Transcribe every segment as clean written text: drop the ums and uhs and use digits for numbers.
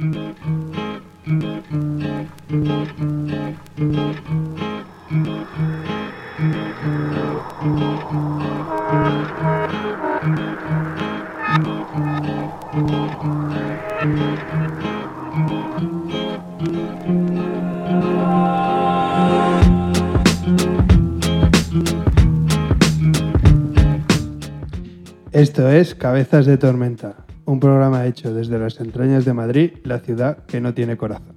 Esto es Cabezas de Tormenta, un programa hecho desde las entrañas de Madrid, la ciudad que no tiene corazón.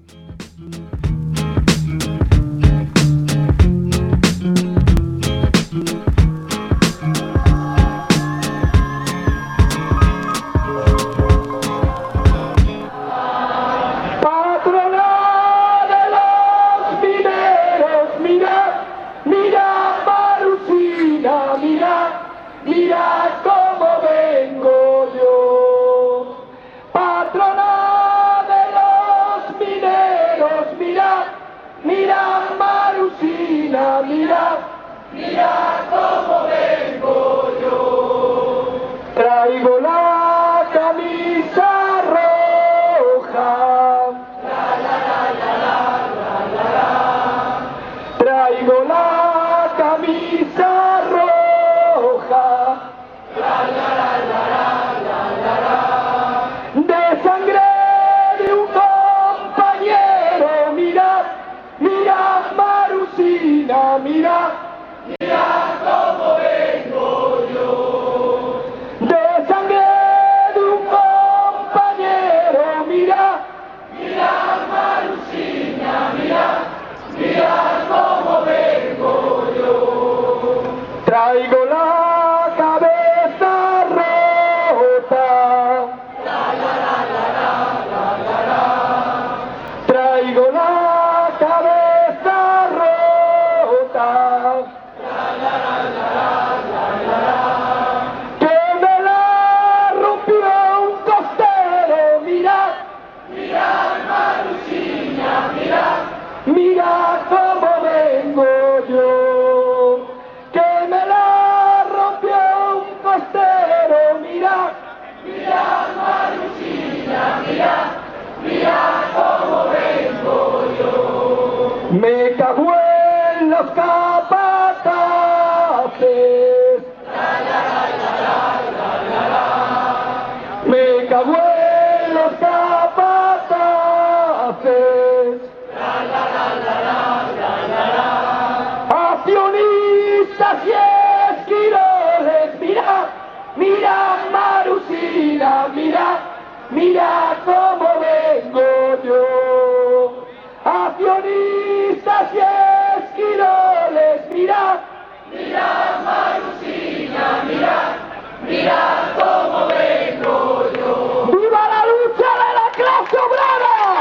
Traigo la camisa roja. Traigo la camisa roja. De sangre de un compañero. Mira, Marusina, mira cómo vengo yo. De sangre de un compañero, mira, Marusina, mira cómo vengo yo. Traigo la cabeza rota. Traigo la cabeza rota. Que me la rompió un costero, mira, Marusina, mira cómo vengo yo. Que me la rompió un costero, mira, Marusina, mira cómo vengo yo. Me cago en los capataces. Me cago en los capataces. Accionistas y esquiroles, mira, Marusina, mira cómo vengo yo. Accionistas y esquiroles, mira, Marusina, mira cómo vengo yo. ¡Viva la lucha de la clase obrera!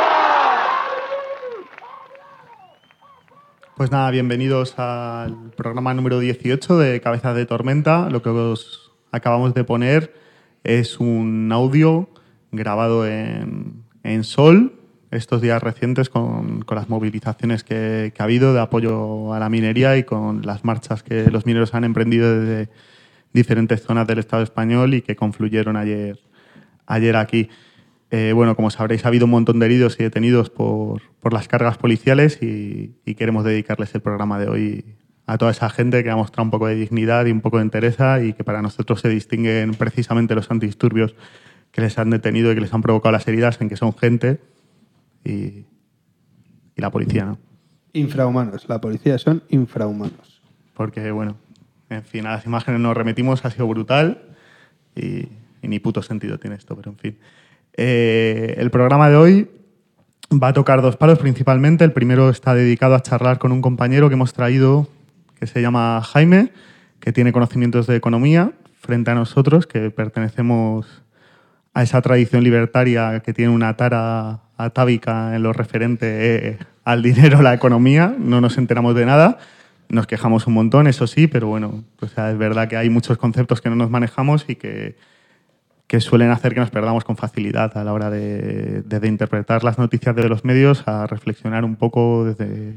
Pues nada, bienvenidos al programa número 18 de Cabezas de Tormenta. Lo que os acabamos de poner es un audio grabado en Sol, estos días recientes con las movilizaciones que ha habido de apoyo a la minería y con las marchas que los mineros han emprendido desde diferentes zonas del Estado español y que confluyeron ayer aquí. Bueno, como sabréis, ha habido un montón de heridos y detenidos por las cargas policiales y queremos dedicarles el programa de hoy a toda esa gente que ha mostrado un poco de dignidad y un poco de entereza y que para nosotros se distinguen precisamente los antidisturbios que les han detenido y que les han provocado las heridas en que son gente y la policía, ¿no? Infrahumanos. La policía son infrahumanos. Porque, bueno, en fin, a las imágenes nos remitimos, ha sido brutal y ni puto sentido tiene esto, pero en fin. El programa de hoy va a tocar dos palos principalmente. El primero está dedicado a charlar con un compañero que hemos traído que se llama Jaime, que tiene conocimientos de economía frente a nosotros, que pertenecemos a esa tradición libertaria que tiene una tara atávica en lo referente al dinero, la economía. No nos enteramos de nada, nos quejamos un montón, eso sí, pero bueno, o sea, es verdad que hay muchos conceptos que no nos manejamos y que suelen hacer que nos perdamos con facilidad a la hora de interpretar las noticias de los medios, a reflexionar un poco desde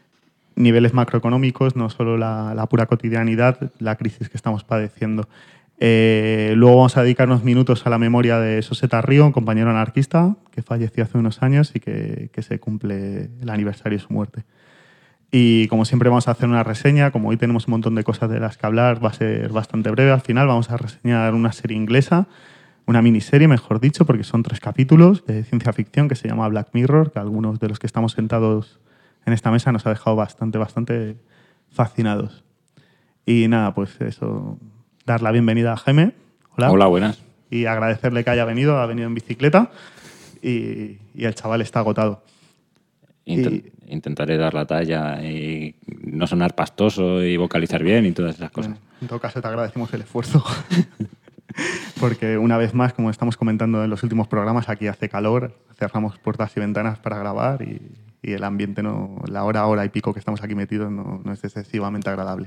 niveles macroeconómicos, no solo la pura cotidianidad, la crisis que estamos padeciendo. Luego vamos a dedicar unos minutos a la memoria de Soseta Río, un compañero anarquista que falleció hace unos años y que se cumple el aniversario de su muerte. Y como siempre vamos a hacer una reseña, como hoy tenemos un montón de cosas de las que hablar, va a ser bastante breve. Al final vamos a reseñar una serie inglesa, una miniserie, mejor dicho, porque son 3 capítulos de ciencia ficción que se llama Black Mirror, que algunos de los que estamos sentados en esta mesa nos ha dejado bastante fascinados. Y nada, pues eso, dar la bienvenida a Jaime. Hola. Hola, buenas. Y agradecerle que haya venido, ha venido en bicicleta y el chaval está agotado. Intentaré dar la talla y no sonar pastoso y vocalizar bien y todas esas cosas. Bueno, en todo caso te agradecemos el esfuerzo. Porque una vez más, como estamos comentando en los últimos programas, aquí hace calor, cerramos puertas y ventanas para grabar y el ambiente, la hora y pico que estamos aquí metidos no es excesivamente agradable.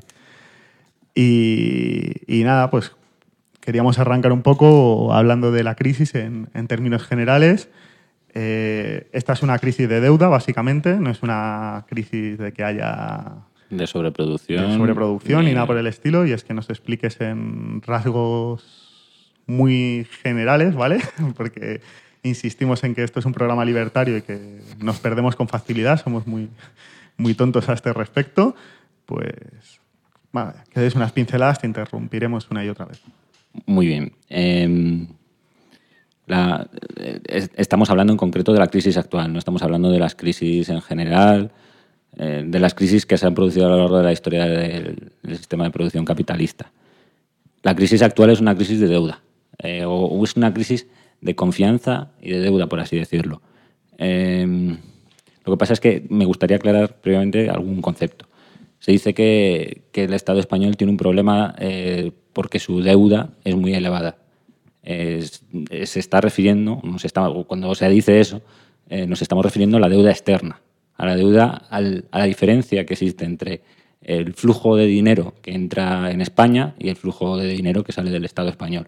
Y nada, pues queríamos arrancar un poco hablando de la crisis en términos generales. Esta es una crisis de deuda, básicamente, no es una crisis de que haya... De sobreproducción. Ni nada por el estilo, y es que nos expliques en rasgos muy generales, ¿vale? Porque insistimos en que esto es un programa libertario y que nos perdemos con facilidad, somos muy tontos a este respecto, pues vale, que des unas pinceladas, te interrumpiremos una y otra vez. Muy bien. Estamos hablando en concreto de la crisis actual, no estamos hablando de las crisis en general, de las crisis que se han producido a lo largo de la historia del sistema de producción capitalista. La crisis actual es una crisis de deuda, o es una crisis de confianza y de deuda, por así decirlo. Lo que pasa es que me gustaría aclarar previamente algún concepto. Se dice que el Estado español tiene un problema porque su deuda es muy elevada. Se está refiriendo, cuando se dice eso, nos estamos refiriendo a la deuda externa, a la deuda, a la diferencia que existe entre el flujo de dinero que entra en España y el flujo de dinero que sale del Estado español.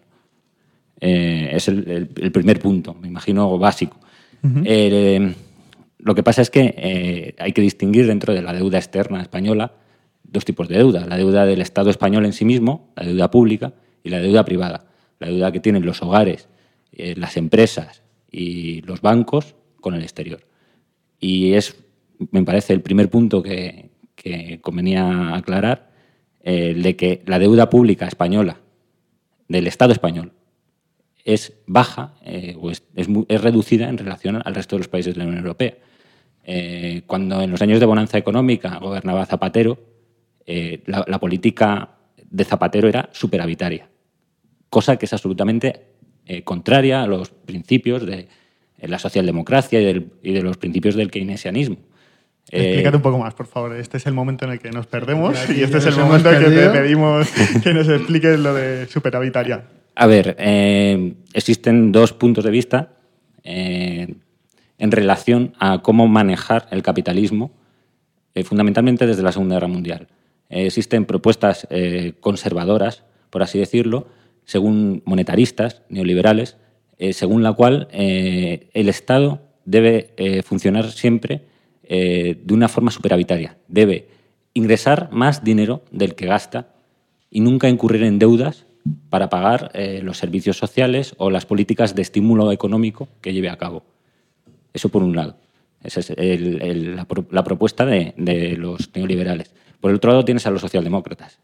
Es el primer punto, me imagino, básico. Uh-huh. Lo que pasa es que hay que distinguir dentro de la deuda externa española 2 tipos de deuda. La deuda del Estado español en sí mismo, la deuda pública, y la deuda privada. La deuda que tienen los hogares, las empresas y los bancos con el exterior. Y me parece, el primer punto que convenía aclarar, de que la deuda pública española del Estado español es baja o es reducida en relación al resto de los países de la Unión Europea. Cuando en los años de bonanza económica gobernaba Zapatero, la política de Zapatero era superavitaria, cosa que es absolutamente contraria a los principios de la socialdemocracia y de los principios del keynesianismo. Explícate un poco más, por favor. Este es el momento en el que nos perdemos y este es el momento en el que te pedimos que nos expliques lo de superavitaria. A ver, existen 2 puntos de vista en relación a cómo manejar el capitalismo, fundamentalmente desde la Segunda Guerra Mundial. Existen propuestas conservadoras, por así decirlo, según monetaristas, neoliberales, según la cual el Estado debe funcionar siempre de una forma superavitaria. Debe ingresar más dinero del que gasta y nunca incurrir en deudas para pagar los servicios sociales o las políticas de estímulo económico que lleve a cabo. Eso por un lado. Esa es la propuesta de los neoliberales. Por el otro lado tienes a los socialdemócratas,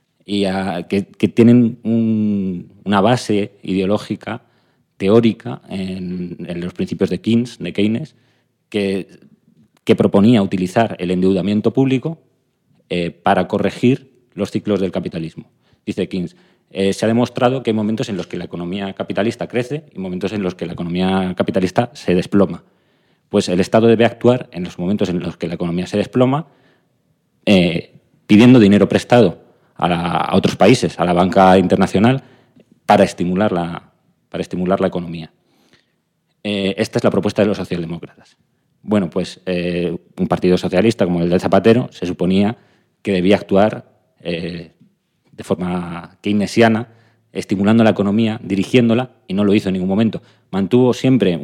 que tienen una base ideológica, teórica, en los principios de Keynes, que proponía utilizar el endeudamiento público para corregir los ciclos del capitalismo. Dice Keynes, se ha demostrado que hay momentos en los que la economía capitalista crece y momentos en los que la economía capitalista se desploma. Pues el Estado debe actuar en los momentos en los que la economía se desploma, pidiendo dinero prestado a otros países, a la banca internacional, para estimular la economía. Esta es la propuesta de los socialdemócratas. Bueno, pues un partido socialista como el de Zapatero se suponía que debía actuar de forma keynesiana, estimulando la economía, dirigiéndola, y no lo hizo en ningún momento. Mantuvo siempre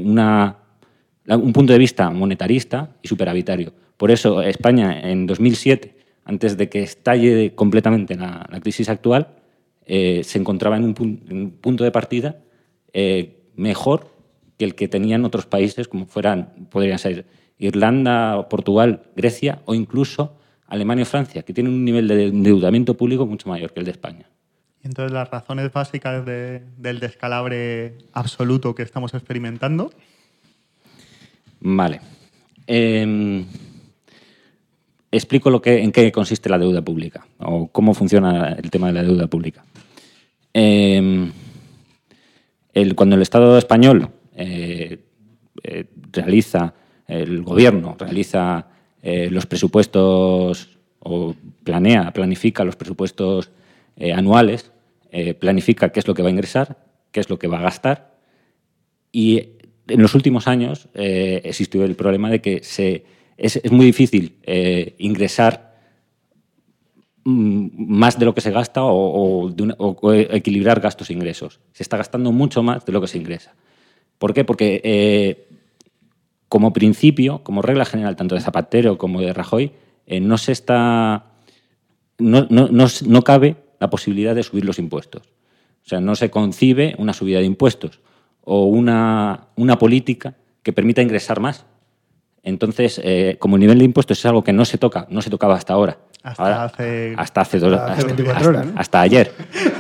un punto de vista monetarista y superavitario. Por eso España en 2007, antes de que estalle completamente la crisis actual, se encontraba en un punto de partida mejor que el que tenían otros países, como podrían ser Irlanda, Portugal, Grecia o incluso Alemania o Francia, que tienen un nivel de endeudamiento público mucho mayor que el de España. Y entonces las razones básicas del descalabre absoluto que estamos experimentando. Vale. Explico en qué consiste la deuda pública o cómo funciona el tema de la deuda pública. Cuando el Estado español el gobierno realiza los presupuestos o planifica los presupuestos anuales, planifica qué es lo que va a ingresar, qué es lo que va a gastar, y en los últimos años existió el problema de que es muy difícil ingresar más de lo que se gasta o equilibrar gastos e ingresos. Se está gastando mucho más de lo que se ingresa. ¿Por qué? Porque como principio, como regla general, tanto de Zapatero como de Rajoy, no cabe la posibilidad de subir los impuestos. O sea, no se concibe una subida de impuestos o una política que permita ingresar más. Entonces, como el nivel de impuestos es algo que no se tocaba hasta ahora. Hasta ayer.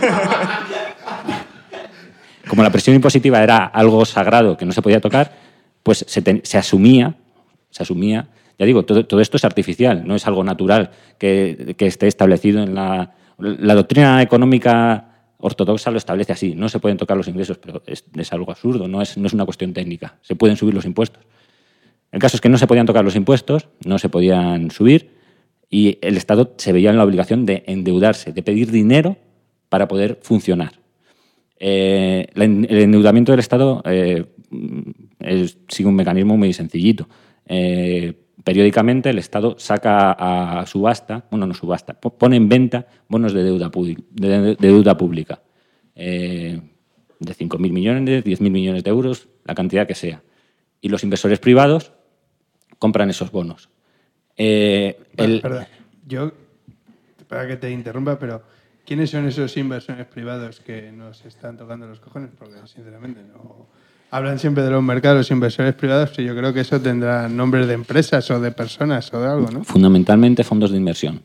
Como la presión impositiva era algo sagrado que no se podía tocar, pues se asumía, ya digo, todo esto es artificial, no es algo natural que esté establecido en la doctrina económica ortodoxa lo establece así, no se pueden tocar los ingresos, pero es algo absurdo, no es una cuestión técnica, se pueden subir los impuestos. El caso es que no se podían tocar los impuestos, no se podían subir y el Estado se veía en la obligación de endeudarse, de pedir dinero para poder funcionar. El endeudamiento del Estado sigue un mecanismo muy sencillito. Periódicamente el Estado saca a subasta, pone en venta bonos de deuda pública. De 5.000 millones, 10.000 millones de euros, la cantidad que sea. Y los inversores privados compran esos bonos. Perdón, para que te interrumpa, pero ¿quiénes son esos inversores privados que nos están tocando los cojones? Porque, sinceramente, no... Hablan siempre de los mercados, los inversores privados, y yo creo que eso tendrá nombres de empresas o de personas o de algo, ¿no? Fundamentalmente fondos de inversión.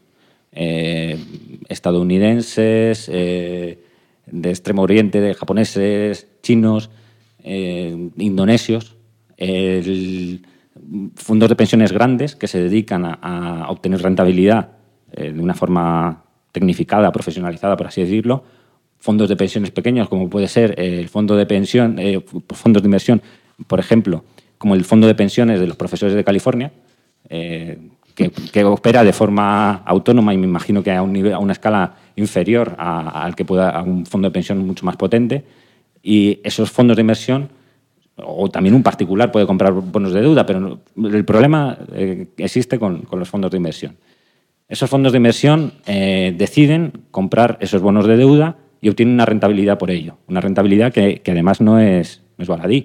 Estadounidenses, de Extremo Oriente, de japoneses, chinos, indonesios, fondos de pensiones grandes que se dedican a obtener rentabilidad de una forma tecnificada, profesionalizada, por así decirlo. Fondos de pensiones pequeños, como puede ser el fondo de pensión, fondos de inversión, por ejemplo, como el fondo de pensiones de los profesores de California, que opera de forma autónoma y me imagino que a una escala inferior a un fondo de pensión mucho más potente. Y esos fondos de inversión, o también un particular puede comprar bonos de deuda, pero el problema existe con los fondos de inversión. Esos fondos de inversión deciden comprar esos bonos de deuda y obtienen una rentabilidad por ello. Una rentabilidad que además no es baladí.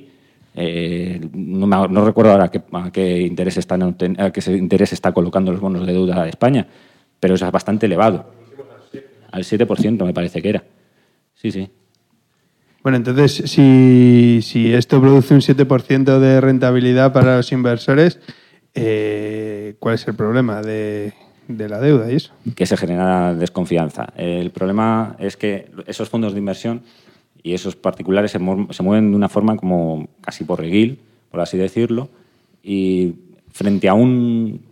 No recuerdo ahora a qué interés está colocando los bonos de deuda de España, pero es bastante elevado. Al 7% me parece que era. Sí. Bueno, entonces, si esto produce un 7% de rentabilidad para los inversores, ¿cuál es el problema de la deuda y eso? Que se genera desconfianza. El problema es que esos fondos de inversión y esos particulares se mueven de una forma como casi por reguil, por así decirlo, y frente a un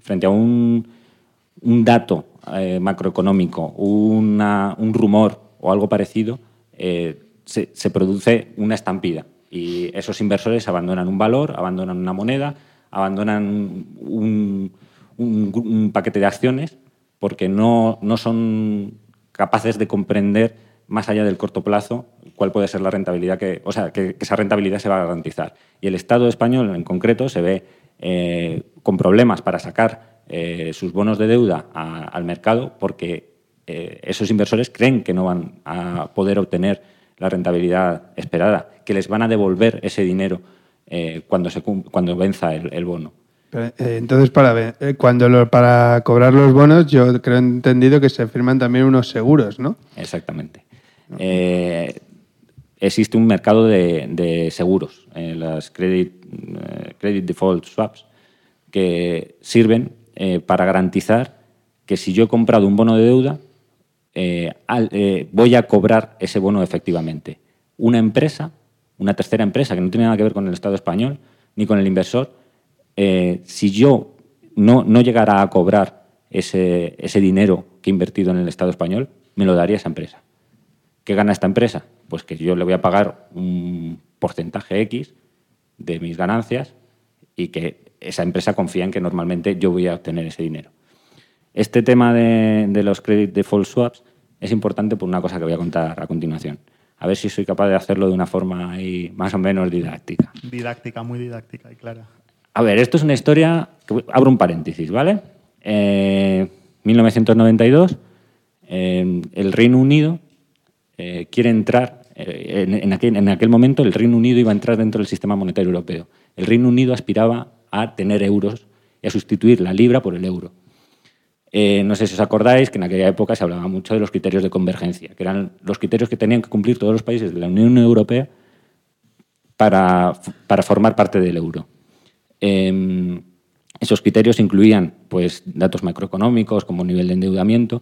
dato macroeconómico, un rumor o algo parecido, se produce una estampida y esos inversores abandonan un valor, abandonan una moneda, abandonan un paquete de acciones porque no son capaces de comprender más allá del corto plazo cuál puede ser la rentabilidad que esa rentabilidad se va a garantizar. Y el Estado español en concreto se ve con problemas para sacar sus bonos de deuda al mercado porque esos inversores creen que no van a poder obtener la rentabilidad esperada, que les van a devolver ese dinero cuando venza el bono. Entonces, para cobrar los bonos, yo creo entendido que se firman también unos seguros, ¿no? Exactamente. existe un mercado de seguros, las credit default swaps, que sirven para garantizar que si yo he comprado un bono de deuda, voy a cobrar ese bono efectivamente. Una empresa, una tercera empresa que no tiene nada que ver con el Estado español ni con el inversor, si yo no llegara a cobrar ese dinero que he invertido en el Estado español, me lo daría esa empresa. ¿Qué gana esta empresa? Pues que yo le voy a pagar un porcentaje X de mis ganancias y que esa empresa confía en que normalmente yo voy a obtener ese dinero. Este tema de los credit default swaps es importante por una cosa que voy a contar a continuación. A ver si soy capaz de hacerlo de una forma ahí más o menos didáctica. Didáctica, muy didáctica y clara. A ver, esto es una historia que abro un paréntesis, ¿vale? 1992, el Reino Unido quiere entrar, en aquel momento el Reino Unido iba a entrar dentro del sistema monetario europeo. El Reino Unido aspiraba a tener euros y a sustituir la libra por el euro. No sé si os acordáis que en aquella época se hablaba mucho de los criterios de convergencia, que eran los criterios que tenían que cumplir todos los países de la Unión Europea para formar parte del euro. Esos criterios incluían pues, datos macroeconómicos como nivel de endeudamiento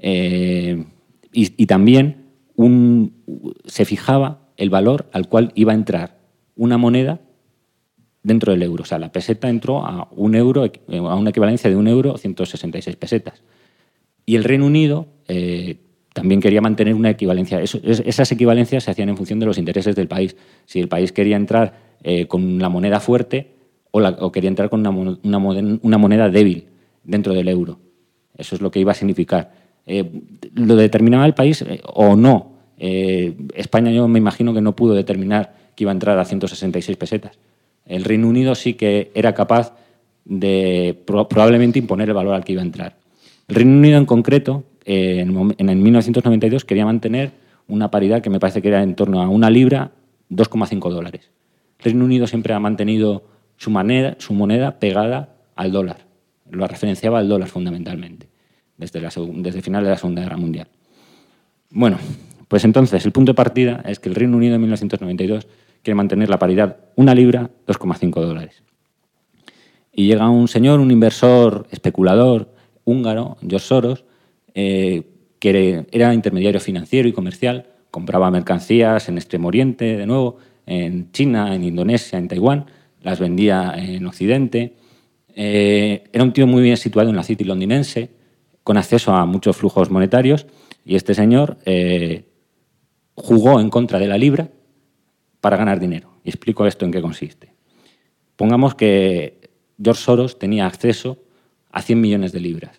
y también se fijaba el valor al cual iba a entrar una moneda dentro del euro. O sea, la peseta entró a una equivalencia de 1 euro 166 pesetas. Y el Reino Unido también quería mantener una equivalencia. Esas equivalencias se hacían en función de los intereses del país. Si el país quería entrar con la moneda fuerte o quería entrar con una moneda débil dentro del euro. Eso es lo que iba a significar. ¿Lo determinaba el país o no? España yo me imagino que no pudo determinar que iba a entrar a 166 pesetas. El Reino Unido sí que era capaz de probablemente imponer el valor al que iba a entrar. El Reino Unido en concreto, en el 1992, quería mantener una paridad que me parece que era en torno a una libra, 2,5 dólares. El Reino Unido siempre ha mantenido su moneda pegada al dólar. Lo referenciaba al dólar fundamentalmente, desde el final de la Segunda Guerra Mundial. Bueno, pues entonces el punto de partida es que el Reino Unido en 1992 quiere mantener la paridad una libra, 2,5 dólares. Y llega un señor, un inversor especulador húngaro, George Soros, que era intermediario financiero y comercial, compraba mercancías en Extremo Oriente, de nuevo, en China, en Indonesia, en Taiwán, las vendía en Occidente. Era un tío muy bien situado en la City londinense, con acceso a muchos flujos monetarios, y este señor jugó en contra de la libra para ganar dinero. Y explico esto en qué consiste. Pongamos que George Soros tenía acceso a 100 millones de libras.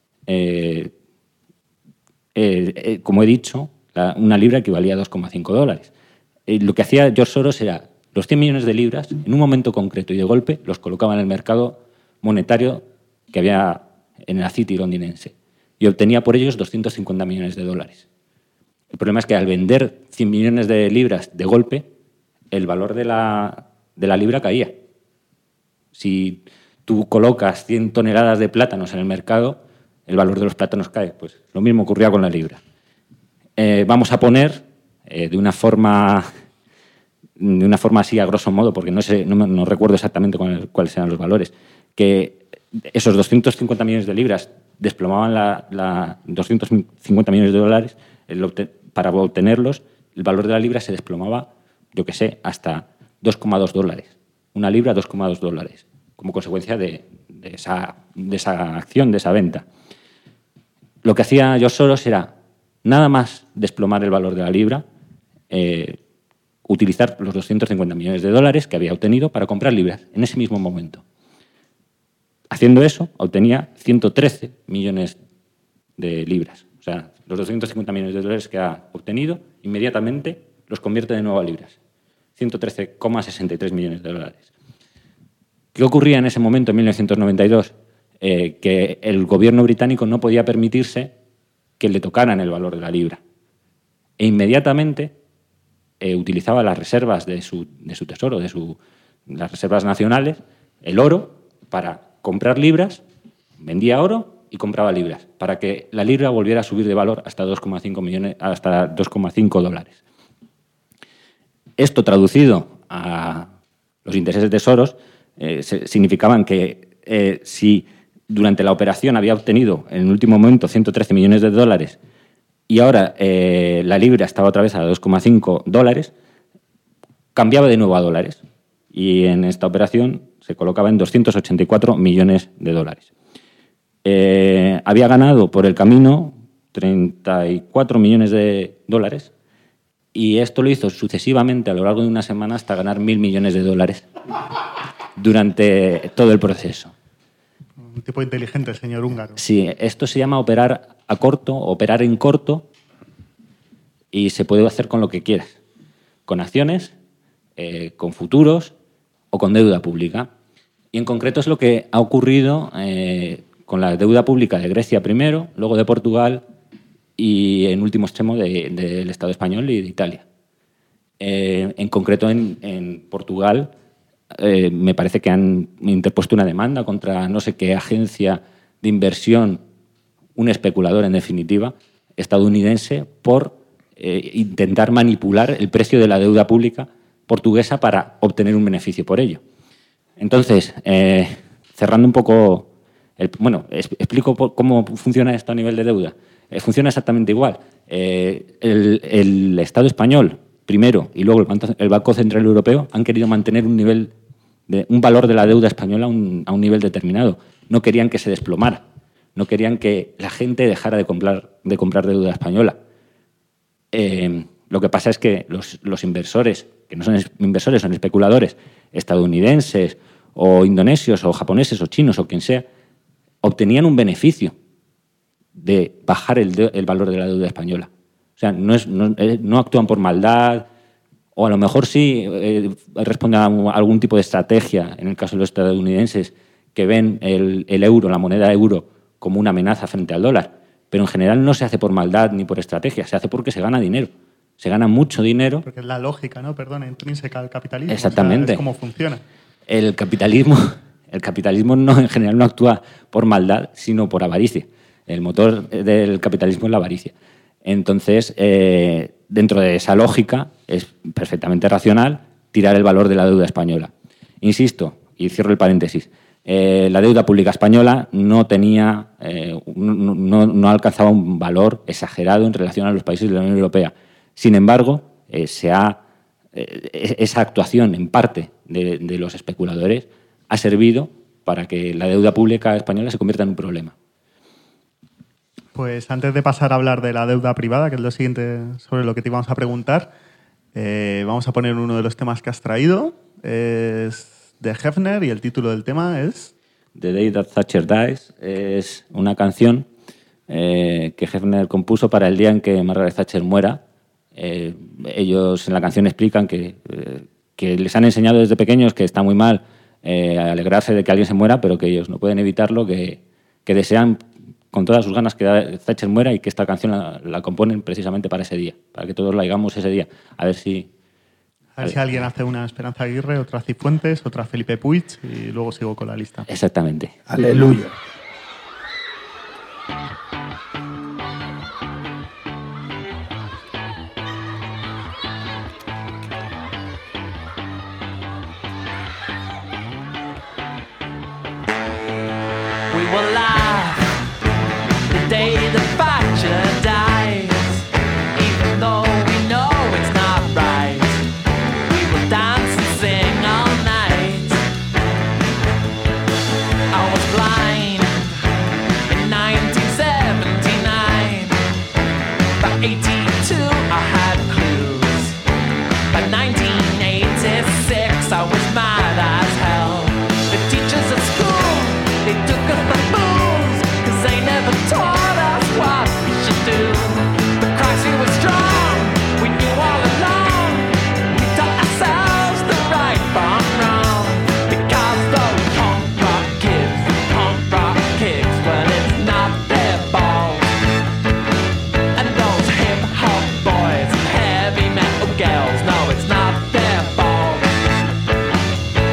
Como he dicho, una libra equivalía a 2,5 dólares. Lo que hacía George Soros era los 100 millones de libras, en un momento concreto y de golpe, los colocaba en el mercado monetario que había en la City londinense y obtenía por ellos 250 millones de dólares. El problema es que al vender 100 millones de libras de golpe, el valor de la libra caía. Si tú colocas 100 toneladas de plátanos en el mercado, el valor de los plátanos cae. Pues lo mismo ocurría con la libra. Vamos a poner, de una forma así a grosso modo, porque no recuerdo exactamente cuáles eran los valores, que esos 250 millones de libras desplomaban 250 millones de dólares. Para obtenerlos, el valor de la libra se desplomaba, yo qué sé, hasta 2,2 dólares. Una libra, 2,2 dólares, como consecuencia de esa acción, de esa venta. Lo que hacía George Soros era nada más desplomar el valor de la libra, utilizar los 250 millones de dólares que había obtenido para comprar libras en ese mismo momento. Haciendo eso, obtenía 113 millones de libras. O sea, los 250 millones de dólares que ha obtenido, inmediatamente los convierte de nuevo a libras. 113,63 millones de dólares. ¿Qué ocurría en ese momento, en 1992? Que el gobierno británico no podía permitirse que le tocaran el valor de la libra. E inmediatamente utilizaba las reservas de su tesoro, las reservas nacionales, el oro, para comprar libras, vendía oro y compraba libras, para que la libra volviera a subir de valor hasta 2,5 dólares. Esto traducido a los intereses de Soros significaban que si durante la operación había obtenido en el último momento 113 millones de dólares y ahora la libra estaba otra vez a 2,5 dólares, cambiaba de nuevo a dólares y en esta operación se colocaba en 284 millones de dólares. Había ganado por el camino 34 millones de dólares y esto lo hizo sucesivamente a lo largo de una semana hasta ganar 1.000 millones de dólares durante todo el proceso. Un tipo inteligente, el señor húngaro. Sí, esto se llama operar a corto, operar en corto, y se puede hacer con lo que quieras, con acciones, con futuros o con deuda pública. Y en concreto es lo que ha ocurrido con la deuda pública de Grecia primero, luego de Portugal y en último extremo del Estado español y de Italia. En concreto en Portugal me parece que han interpuesto una demanda contra no sé qué agencia de inversión, un especulador en definitiva, estadounidense, por intentar manipular el precio de la deuda pública portuguesa para obtener un beneficio por ello. Entonces, cerrando un poco, explico cómo funciona esto a nivel de deuda. Funciona exactamente igual. El Estado español, primero, y luego el Banco Central Europeo han querido mantener un valor de la deuda española a un nivel determinado. No querían que se desplomara. No querían que la gente dejara de comprar deuda española. Lo que pasa es que los inversores, que no son inversores, son especuladores estadounidenses o indonesios o japoneses o chinos o quien sea, obtenían un beneficio de bajar el valor de la deuda española. O sea, no actúan por maldad, o a lo mejor sí responden a algún tipo de estrategia, en el caso de los estadounidenses, que ven el euro, la moneda euro, como una amenaza frente al dólar. Pero en general no se hace por maldad ni por estrategia, se hace porque se gana dinero. Se gana mucho dinero. Porque es la lógica, ¿no? Perdón, intrínseca al capitalismo. Exactamente. O sea, es cómo funciona. El capitalismo en general no actúa por maldad, sino por avaricia. El motor del capitalismo es la avaricia. Entonces, dentro de esa lógica, es perfectamente racional tirar el valor de la deuda española. Insisto, y cierro el paréntesis, la deuda pública española no alcanzaba un valor exagerado en relación a los países de la Unión Europea. Sin embargo, esa actuación en parte de los especuladores ha servido para que la deuda pública española se convierta en un problema. Pues antes de pasar a hablar de la deuda privada, que es lo siguiente sobre lo que te íbamos a preguntar, vamos a poner uno de los temas que has traído. Es de Hefner y el título del tema es... The Day That Thatcher Dies. Es una canción que Hefner compuso para el día en que Margaret Thatcher muera. Ellos en la canción explican que les han enseñado desde pequeños que está muy mal alegrarse de que alguien se muera, pero que ellos no pueden evitarlo, que desean con todas sus ganas que Thatcher muera y que esta canción la componen precisamente para ese día, para que todos la hagamos ese día. A ver si alguien hace una Esperanza Aguirre, otra Cifuentes, otra Felipe Puig y luego sigo con la lista. Exactamente. Aleluya. We will laugh the day the Thatcher dies, even though we know it's not right. We will dance and sing all night. I was blind in 1979. By 82 I had clues. By 1986 I was mad as hell. The teachers at school, they took us the booze, 'cause they never taught us what we should do. The crisis was strong, we knew all along. We taught ourselves the right from wrong. Because those punk rock kids with punk rock kicks, well, it's not their fault. And those hip hop boys and heavy metal girls, no, it's not their fault.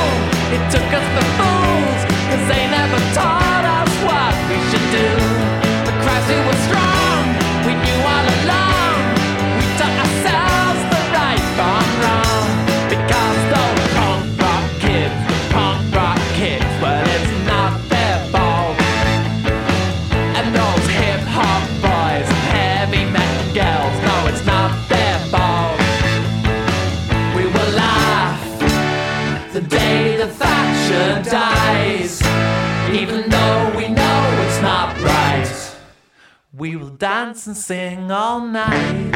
school, they took us for fools, 'cause they never taught us what we should do. The Christ was strong, we knew all along, we taught ourselves the right from wrong, because those punk rock kids, well, it's not their fault. And those hip hop boys, heavy metal girls, no, it's not their fault. We will laugh the day that Thatcher dies, even though we know it's not right. We will dance and sing all night.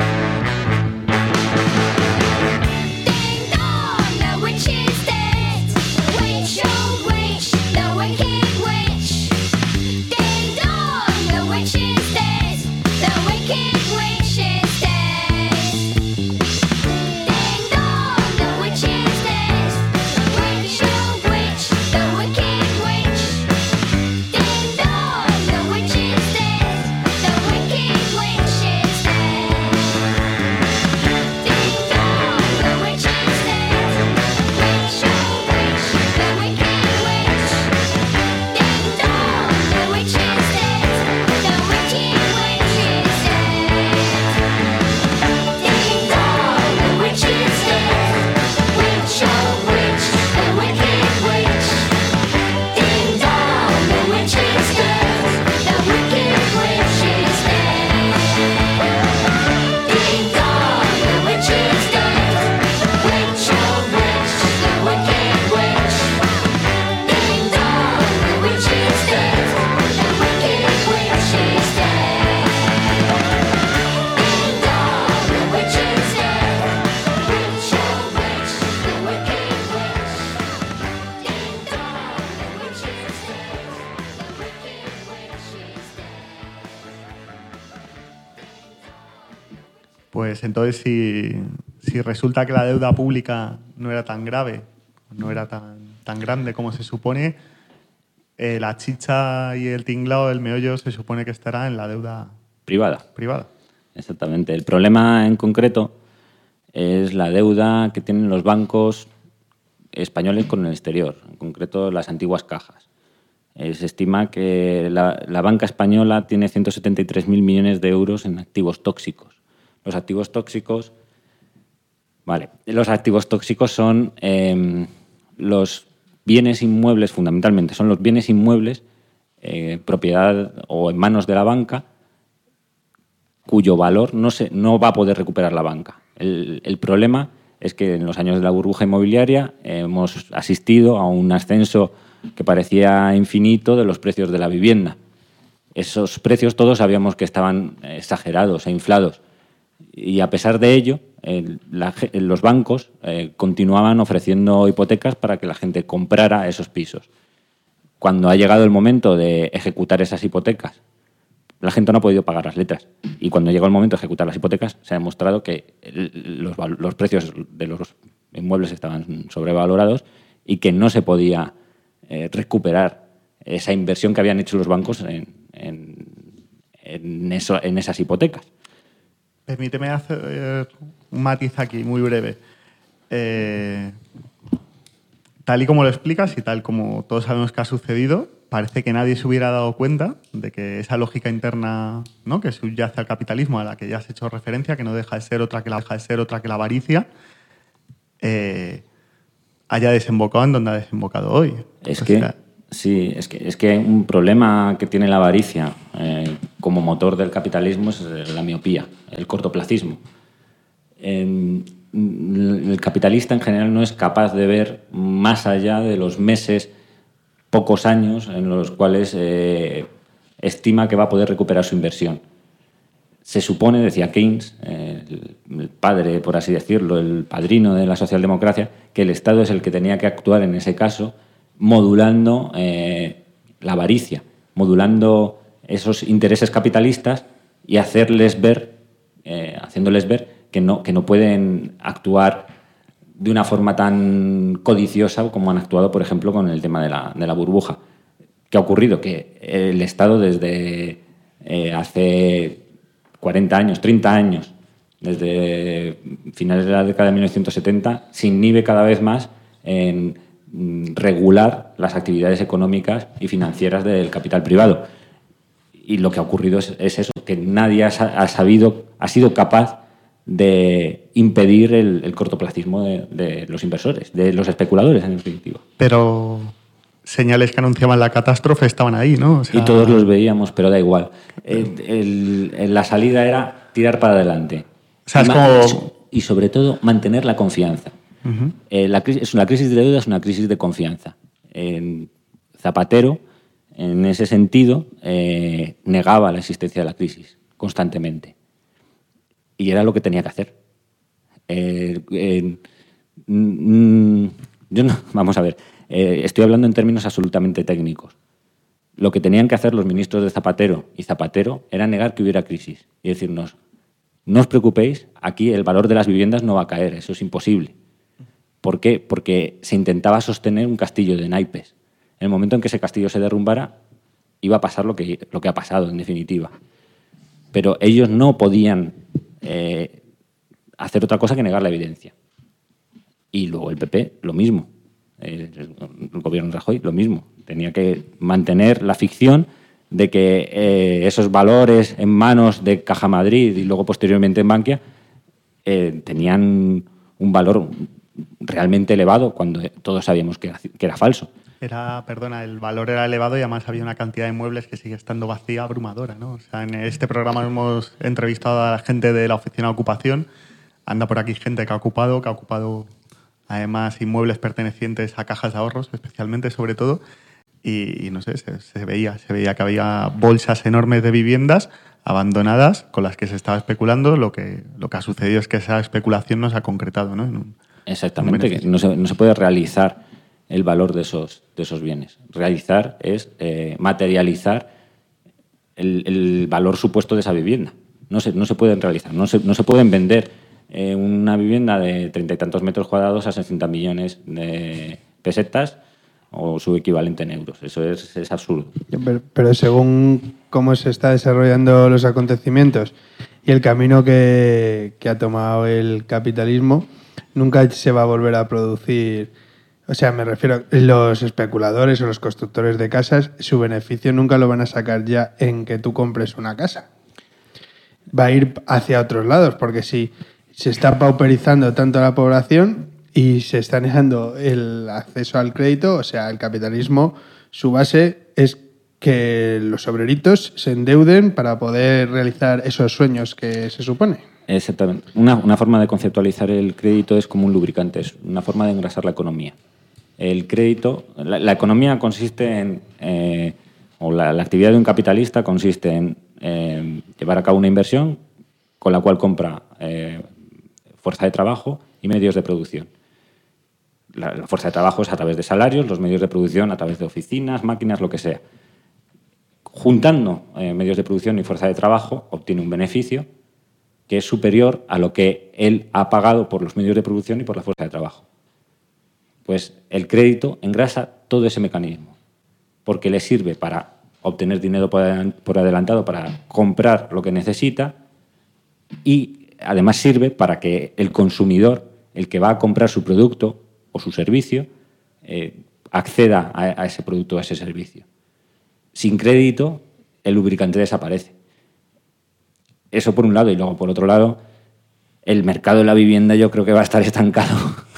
Ding dong, the witch is dead. Witch, oh witch, the wicked witch. Ding dong, the witch is dead. The wicked witch is dead. Ding dong, the witch is dead. Witch, oh witch, the wicked witch. Ding dong, the witch is dead. The wicked witch is dead. Ding dong, the witch is dead. Witch, oh witch, the wicked witch. Ding dong, the witch is dead. The wicked witch is dead. Ding dong, the witch is dead. Witch, oh witch, the wicked witch. Ding dong, the witch is dead. The wicked witch is dead. Ding dong, the witch is dead. Witch, oh witch, the wicked witch. Ding dong, the witch is dead. The wicked witch is dead. Ding dong, the witch is dead. Witch, oh witch, the wicked witch. Ding dong, the witch is dead. The wicked witch is dead. Pues entonces, si resulta que la deuda pública no era tan grave, no era tan grande como se supone, la chicha y el tinglao, el meollo, se supone que estará en la deuda Privada. privada. Exactamente. El problema en concreto es la deuda que tienen los bancos españoles con el exterior, en concreto las antiguas cajas. Se estima que la banca española tiene 173.000 millones de euros en activos tóxicos. Los activos tóxicos, los activos tóxicos son los bienes inmuebles, fundamentalmente, son los bienes inmuebles propiedad o en manos de la banca, cuyo valor no va a poder recuperar la banca. El problema es que en los años de la burbuja inmobiliaria hemos asistido a un ascenso que parecía infinito de los precios de la vivienda. Esos precios todos sabíamos que estaban exagerados e inflados. Y a pesar de ello, los bancos continuaban ofreciendo hipotecas para que la gente comprara esos pisos. Cuando ha llegado el momento de ejecutar esas hipotecas, la gente no ha podido pagar las letras. Y cuando llegó el momento de ejecutar las hipotecas, se ha demostrado que los precios de los inmuebles estaban sobrevalorados y que no se podía recuperar esa inversión que habían hecho los bancos en esas hipotecas. Permíteme hacer un matiz aquí, muy breve. Tal y como lo explicas y tal como todos sabemos que ha sucedido, parece que nadie se hubiera dado cuenta de que esa lógica interna, ¿no?, que subyace al capitalismo, a la que ya has hecho referencia, que no deja de ser otra que la avaricia, haya desembocado en donde ha desembocado hoy. Es que un problema que tiene la avaricia como motor del capitalismo es la miopía, el cortoplacismo. El capitalista en general no es capaz de ver más allá de los meses, pocos años en los cuales estima que va a poder recuperar su inversión. Se supone, decía Keynes, el padre, por así decirlo, el padrino de la socialdemocracia, que el Estado es el que tenía que actuar en ese caso, modulando la avaricia, modulando esos intereses capitalistas y haciéndoles ver que no pueden actuar de una forma tan codiciosa como han actuado, por ejemplo, con el tema de la burbuja. ¿Qué ha ocurrido? Que el Estado desde hace 40 años, 30 años, desde finales de la década de 1970, se inhibe cada vez más en regular las actividades económicas y financieras del capital privado. Y lo que ha ocurrido es eso, que nadie ha sido capaz de impedir el cortoplacismo de los inversores, de los especuladores, en definitiva. Pero señales que anunciaban la catástrofe estaban ahí, ¿no? O sea, Y todos los veíamos, pero da igual. La salida era tirar para adelante. O sea, es como... Y sobre todo, mantener la confianza. Ujú. La crisis de deuda es una crisis de confianza. Zapatero, en ese sentido, negaba la existencia de la crisis constantemente. Y era lo que tenía que hacer. Vamos a ver, estoy hablando en términos absolutamente técnicos. Lo que tenían que hacer los ministros de Zapatero y Zapatero era negar que hubiera crisis y decirnos, no os preocupéis, aquí el valor de las viviendas no va a caer, eso es imposible. ¿Por qué? Porque se intentaba sostener un castillo de naipes. En el momento en que ese castillo se derrumbara, iba a pasar lo que ha pasado, en definitiva. Pero ellos no podían hacer otra cosa que negar la evidencia. Y luego el PP, lo mismo. El gobierno de Rajoy, lo mismo. Tenía que mantener la ficción de que esos valores en manos de Caja Madrid y luego posteriormente en Bankia tenían un valor realmente elevado cuando todos sabíamos que era falso. El valor era elevado y además había una cantidad de inmuebles que sigue estando vacía, abrumadora, ¿no? O sea, en este programa hemos entrevistado a la gente de la oficina de ocupación. Anda por aquí gente que ha ocupado además inmuebles pertenecientes a cajas de ahorros, especialmente, sobre todo. Y no sé, se veía que había bolsas enormes de viviendas abandonadas con las que se estaba especulando. Lo que ha sucedido es que esa especulación no se ha concretado, ¿no? Exactamente, que no se puede realizar el valor de esos bienes. Realizar es materializar el valor supuesto de esa vivienda. No se pueden realizar, no se pueden vender una vivienda de 30 y tantos metros cuadrados a 60 millones de pesetas o su equivalente en euros. Eso es absurdo. Pero según cómo se está desarrollando los acontecimientos y el camino que ha tomado el capitalismo, nunca se va a volver a producir. O sea, me refiero, los especuladores o los constructores de casas, su beneficio nunca lo van a sacar ya en que tú compres una casa. Va a ir hacia otros lados, porque si se está pauperizando tanto la población y se está negando el acceso al crédito, o sea, el capitalismo, su base es que los obreritos se endeuden para poder realizar esos sueños que se supone. Exactamente. Una forma de conceptualizar el crédito es como un lubricante, es una forma de engrasar la economía. El crédito, la economía consiste en, o la actividad de un capitalista consiste en llevar a cabo una inversión con la cual compra fuerza de trabajo y medios de producción. La fuerza de trabajo es a través de salarios, los medios de producción a través de oficinas, máquinas, lo que sea. Juntando medios de producción y fuerza de trabajo, obtiene un beneficio que es superior a lo que él ha pagado por los medios de producción y por la fuerza de trabajo. Pues el crédito engrasa todo ese mecanismo, porque le sirve para obtener dinero por adelantado, para comprar lo que necesita, y además sirve para que el consumidor, el que va a comprar su producto o su servicio, acceda a ese producto o a ese servicio. Sin crédito, el lubricante desaparece. Eso por un lado, y luego por otro lado, el mercado de la vivienda yo creo que va a estar estancado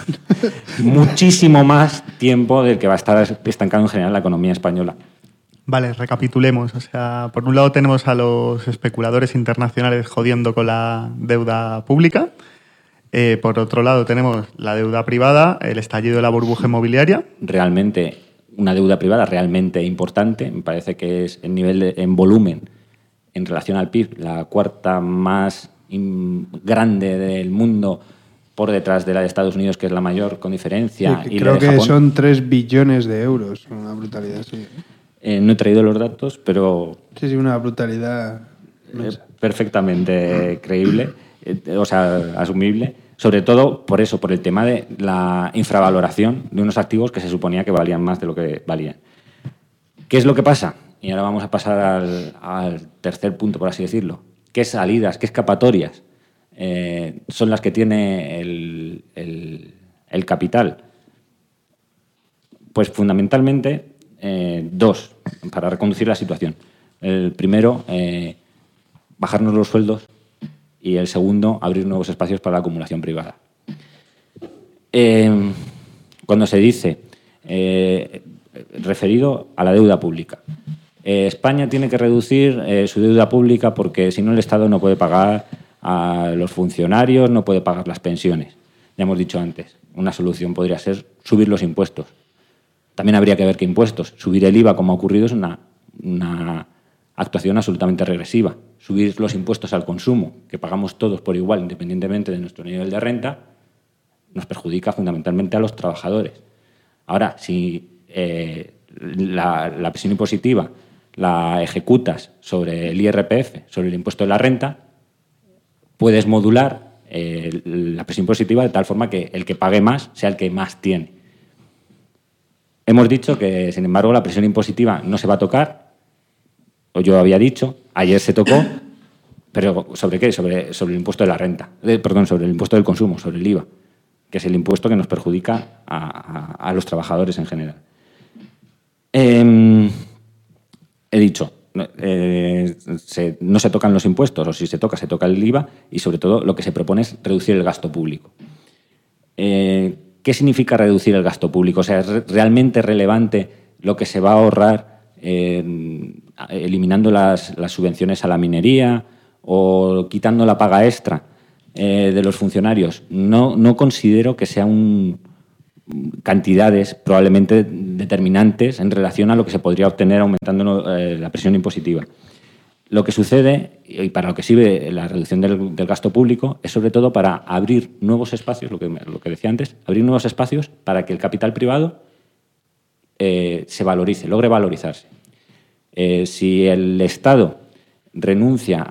muchísimo más tiempo del que va a estar estancado en general la economía española. Vale, recapitulemos. O sea, por un lado tenemos a los especuladores internacionales jodiendo con la deuda pública. Por otro lado tenemos la deuda privada, el estallido de la burbuja inmobiliaria. Realmente, una deuda privada realmente importante. Me parece que es en volumen, en relación al PIB, la cuarta más grande del mundo, por detrás de la de Estados Unidos, que es la mayor con diferencia. Sí, y creo la de que Japón. Son 3 billones de euros, una brutalidad, sí. No he traído los datos, pero Sí, una brutalidad. perfectamente creíble, asumible, sobre todo por eso, por el tema de la infravaloración de unos activos que se suponía que valían más de lo que valían. ¿Qué es lo que pasa? Y ahora vamos a pasar al tercer punto, por así decirlo. ¿Qué salidas, qué escapatorias son las que tiene el capital? Pues fundamentalmente dos, para reconducir la situación. El primero, bajarnos los sueldos, y el segundo, abrir nuevos espacios para la acumulación privada. Cuando se dice referido a la deuda pública, España tiene que reducir su deuda pública porque si no el Estado no puede pagar a los funcionarios, no puede pagar las pensiones. Ya hemos dicho antes, una solución podría ser subir los impuestos. También habría que ver qué impuestos. Subir el IVA, como ha ocurrido, es una actuación absolutamente regresiva. Subir los impuestos al consumo, que pagamos todos por igual, independientemente de nuestro nivel de renta, nos perjudica fundamentalmente a los trabajadores. Ahora, si la presión impositiva la ejecutas sobre el IRPF, sobre el impuesto de la renta, puedes modular la presión impositiva de tal forma que el que pague más sea el que más tiene. Hemos dicho que, sin embargo, la presión impositiva no se va a tocar, o yo había dicho, ayer se tocó, pero ¿sobre qué? Sobre el impuesto de la renta, sobre el impuesto del consumo, sobre el IVA, que es el impuesto que nos perjudica a los trabajadores en general. He dicho, no se tocan los impuestos, o si se toca el IVA, y sobre todo lo que se propone es reducir el gasto público. ¿Qué significa reducir el gasto público? O sea, ¿es realmente relevante lo que se va a ahorrar eliminando las subvenciones a la minería o quitando la paga extra de los funcionarios? No considero que sean cantidades probablemente determinantes en relación a lo que se podría obtener aumentando la presión impositiva. Lo que sucede, y para lo que sirve la reducción del gasto público, es sobre todo para abrir nuevos espacios, lo que decía antes, abrir nuevos espacios para que el capital privado se valorice, logre valorizarse. Si el Estado renuncia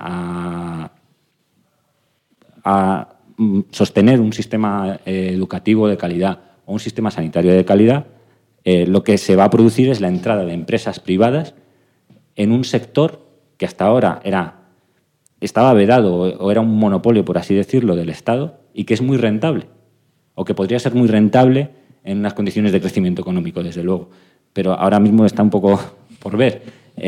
a sostener un sistema educativo de calidad o un sistema sanitario de calidad, lo que se va a producir es la entrada de empresas privadas en un sector que hasta ahora estaba vedado o era un monopolio, por así decirlo, del Estado, y que es muy rentable, o que podría ser muy rentable en unas condiciones de crecimiento económico, desde luego. Pero ahora mismo está un poco por ver.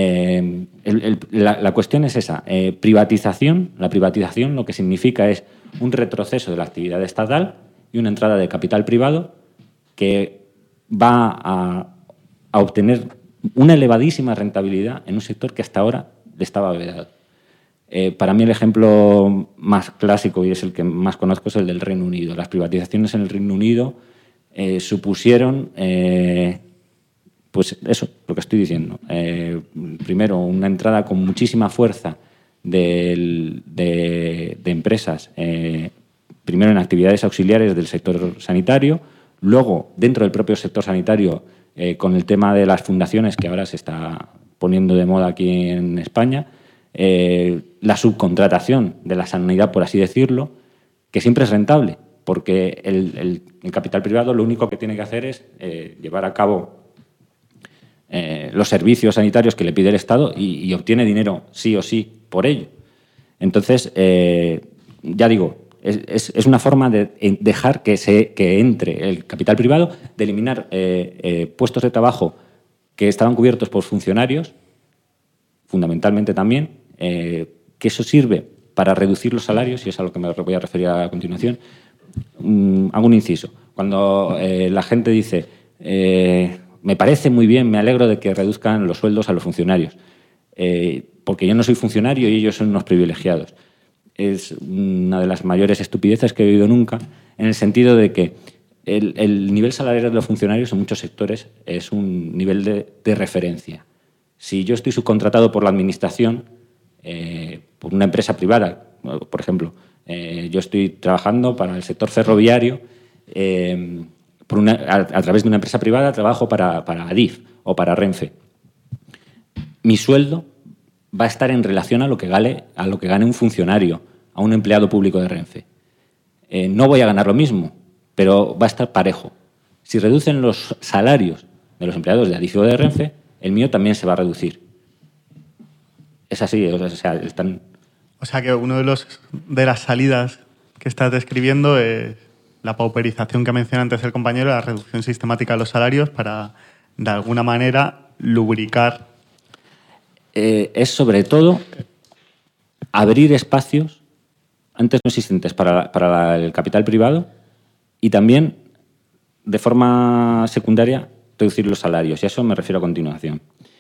La cuestión es esa. Privatización. La privatización lo que significa es un retroceso de la actividad estatal y una entrada de capital privado que va a obtener una elevadísima rentabilidad en un sector que hasta ahora le estaba vedado. Para mí el ejemplo más clásico, y es el que más conozco, es el del Reino Unido. Las privatizaciones en el Reino Unido supusieron, pues eso, lo que estoy diciendo. Primero, una entrada con muchísima fuerza de empresas, primero en actividades auxiliares del sector sanitario, luego dentro del propio sector sanitario con el tema de las fundaciones, que ahora se está poniendo de moda aquí en España, la subcontratación de la sanidad, por así decirlo, que siempre es rentable, porque el capital privado lo único que tiene que hacer es llevar a cabo los servicios sanitarios que le pide el Estado y obtiene dinero sí o sí por ello. Entonces, ya digo, es una forma de dejar que entre el capital privado, de eliminar puestos de trabajo que estaban cubiertos por funcionarios, fundamentalmente también, que eso sirve para reducir los salarios, y es a lo que me voy a referir a continuación. Hago un inciso. Cuando la gente dice, me parece muy bien, me alegro de que reduzcan los sueldos a los funcionarios, porque yo no soy funcionario y ellos son unos privilegiados. Es una de las mayores estupideces que he oído nunca, en el sentido de que el nivel salarial de los funcionarios en muchos sectores es un nivel de referencia. Si yo estoy subcontratado por la administración, por una empresa privada, por ejemplo, yo estoy trabajando para el sector ferroviario, a través de una empresa privada trabajo para Adif o para Renfe. Mi sueldo va a estar en relación a lo que gane un funcionario, a un empleado público de Renfe. No voy a ganar lo mismo, pero va a estar parejo. Si reducen los salarios de los empleados de Adif o de Renfe, el mío también se va a reducir. Es así, o sea, están... O sea que uno de las salidas que estás describiendo es la pauperización que menciona antes el compañero, la reducción sistemática de los salarios para, de alguna manera, lubricar. Es sobre todo abrir espacios antes no existentes para el capital privado y también, de forma secundaria, reducir los salarios. Y a eso me refiero a continuación.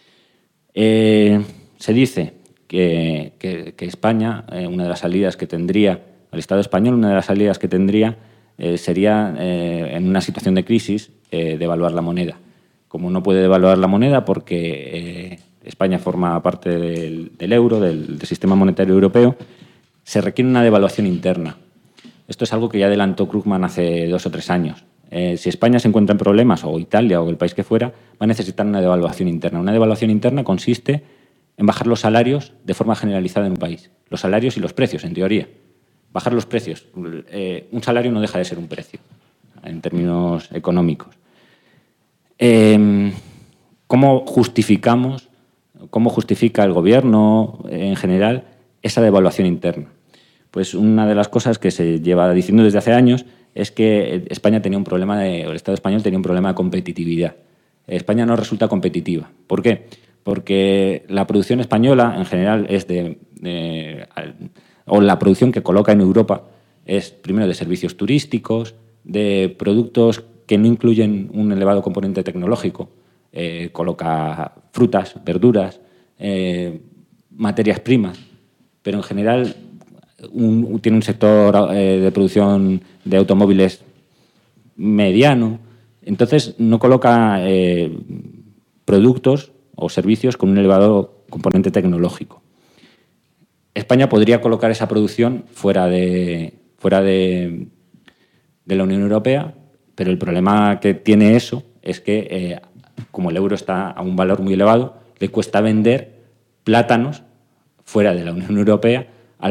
Se dice que España, una de las salidas que tendría, el Estado español, una de las salidas que tendría sería, en una situación de crisis, devaluar la moneda. Como no puede devaluar la moneda porque España forma parte del euro, del sistema monetario europeo, se requiere una devaluación interna. Esto es algo que ya adelantó Krugman hace 2 o 3 años. Si España se encuentra en problemas, o Italia, o el país que fuera, va a necesitar una devaluación interna. Una devaluación interna consiste en bajar los salarios de forma generalizada en un país. Los salarios y los precios, en teoría. Bajar los precios. Un salario no deja de ser un precio, en términos económicos. ¿Cómo justifica el gobierno, en general, esa devaluación interna? Pues una de las cosas que se lleva diciendo desde hace años es que España tenía un problema el Estado español tenía un problema de competitividad. España no resulta competitiva. ¿Por qué? Porque la producción española, en general, o la producción que coloca en Europa es, primero, de servicios turísticos, de productos que no incluyen un elevado componente tecnológico. Coloca frutas, verduras, materias primas, pero en general tiene un sector de producción de automóviles mediano. Entonces no coloca productos o servicios con un elevado componente tecnológico. España podría colocar esa producción fuera de la Unión Europea, pero el problema que tiene eso es que, como el euro está a un valor muy elevado, le cuesta vender plátanos fuera de la Unión Europea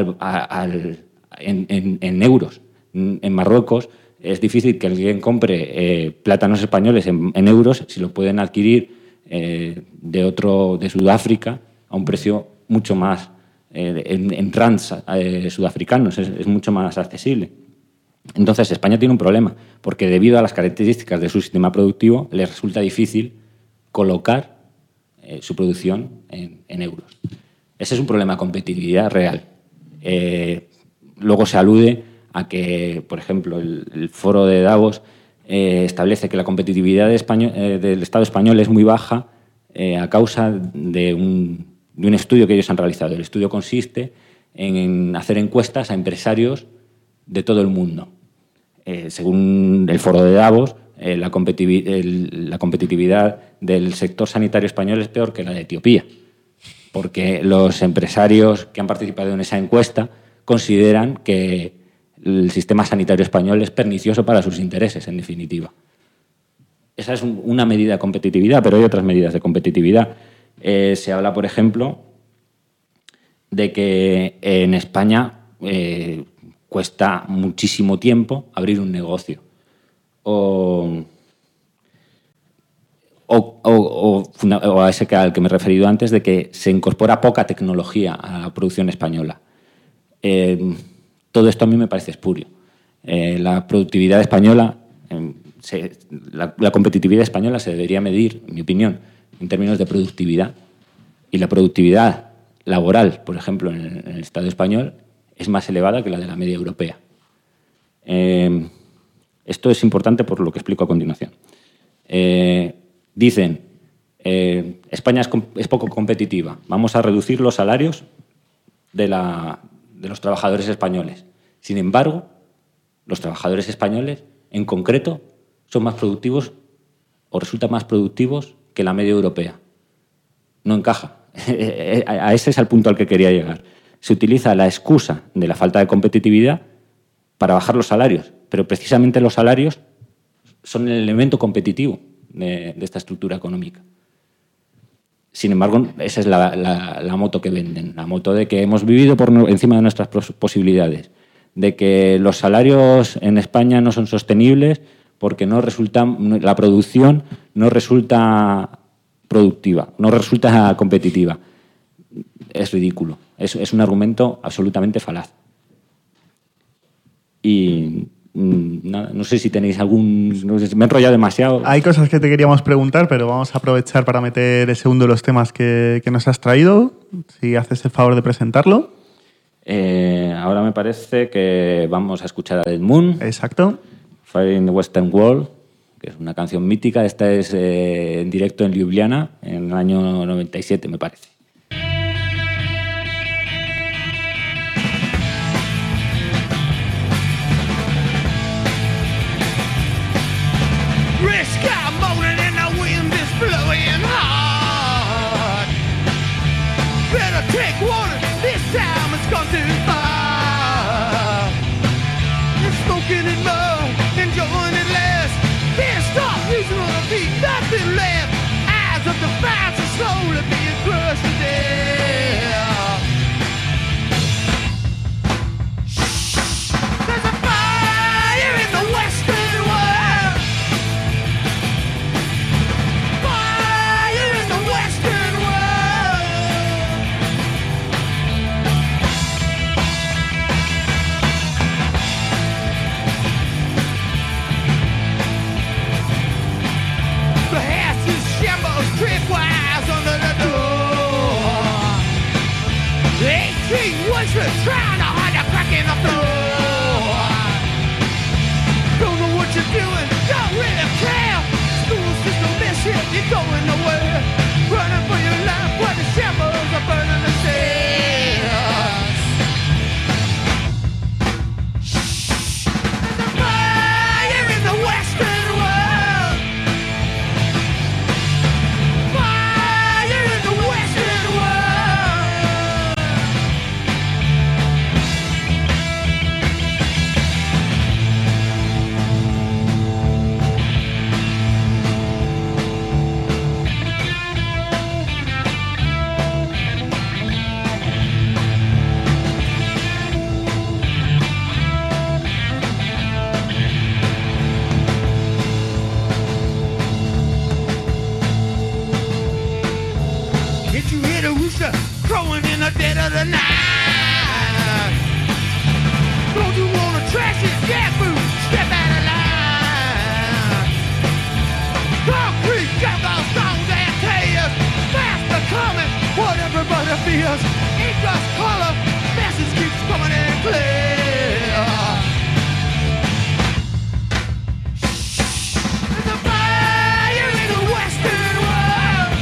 en euros. En Marruecos es difícil que alguien compre plátanos españoles en euros si lo pueden adquirir de Sudáfrica a un precio mucho más en rands sudafricanos, es mucho más accesible. Entonces España tiene un problema porque debido a las características de su sistema productivo le resulta difícil colocar su producción en euros. Ese es un problema de competitividad real. Luego se alude a que, por ejemplo, el foro de Davos establece que la competitividad del Estado español es muy baja a causa de un estudio que ellos han realizado. El estudio consiste en hacer encuestas a empresarios de todo el mundo. Según el foro de Davos, la competitividad del sector sanitario español es peor que la de Etiopía, porque los empresarios que han participado en esa encuesta consideran que el sistema sanitario español es pernicioso para sus intereses, en definitiva. Esa es una medida de competitividad, pero hay otras medidas de competitividad. Se habla, por ejemplo, de que en España cuesta muchísimo tiempo abrir un negocio. O a ese al que me he referido antes, de que se incorpora poca tecnología a la producción española. Todo esto a mí me parece espurio. La productividad española, la competitividad española se debería medir, en mi opinión, en términos de productividad. Y la productividad laboral, por ejemplo, en el Estado español, es más elevada que la de la media europea. Esto es importante por lo que explico a continuación. Dicen, España es poco competitiva, vamos a reducir los salarios de los trabajadores españoles. Sin embargo, los trabajadores españoles, en concreto, son más productivos o resultan más productivos que la media europea. No encaja. A ese es el punto al que quería llegar. Se utiliza la excusa de la falta de competitividad para bajar los salarios, pero precisamente los salarios son el elemento competitivo de esta estructura económica. Sin embargo, esa es la moto que venden, la moto de que hemos vivido por encima de nuestras posibilidades, de que los salarios en España no son sostenibles porque la producción no resulta productiva, no resulta competitiva. Es ridículo, es un argumento absolutamente falaz. Y nada, no sé si tenéis no sé si me he enrollado demasiado. Hay cosas que te queríamos preguntar, pero vamos a aprovechar para meter el segundo de los temas que nos has traído. Si haces el favor de presentarlo. Ahora me parece que vamos a escuchar a Dead Moon, Exacto. Fire in the Western Wall, que es una canción mítica. Esta es en directo en Ljubljana, en el año 97, me parece. Red sky moaning and the wind is blowing hard. Better take warning, this time it's gone too far. You're smoking it more, enjoying it less. Can't stop using on the beat, nothing left. Eyes of defiance are slowly being crushed to death. There's a fire in the western world. Fire in the western world. The houses shambles tripwise under the door. The 18 worship trying to hide a crack in the floor. Don't know what you're doing, don't really care. School system mission, you're going nowhere. Running for your life while the shambles are burning the stairs. There's a fire in the western world. Fire in the western world. Did you hear the rooster crowing in the dead of the night? Don't you wanna trash his cat food? Step out of line. Concrete jungles, stones and tears. Faster coming, what everybody fears. Ink dust color, message keeps coming in clear. There's a fire in the western world.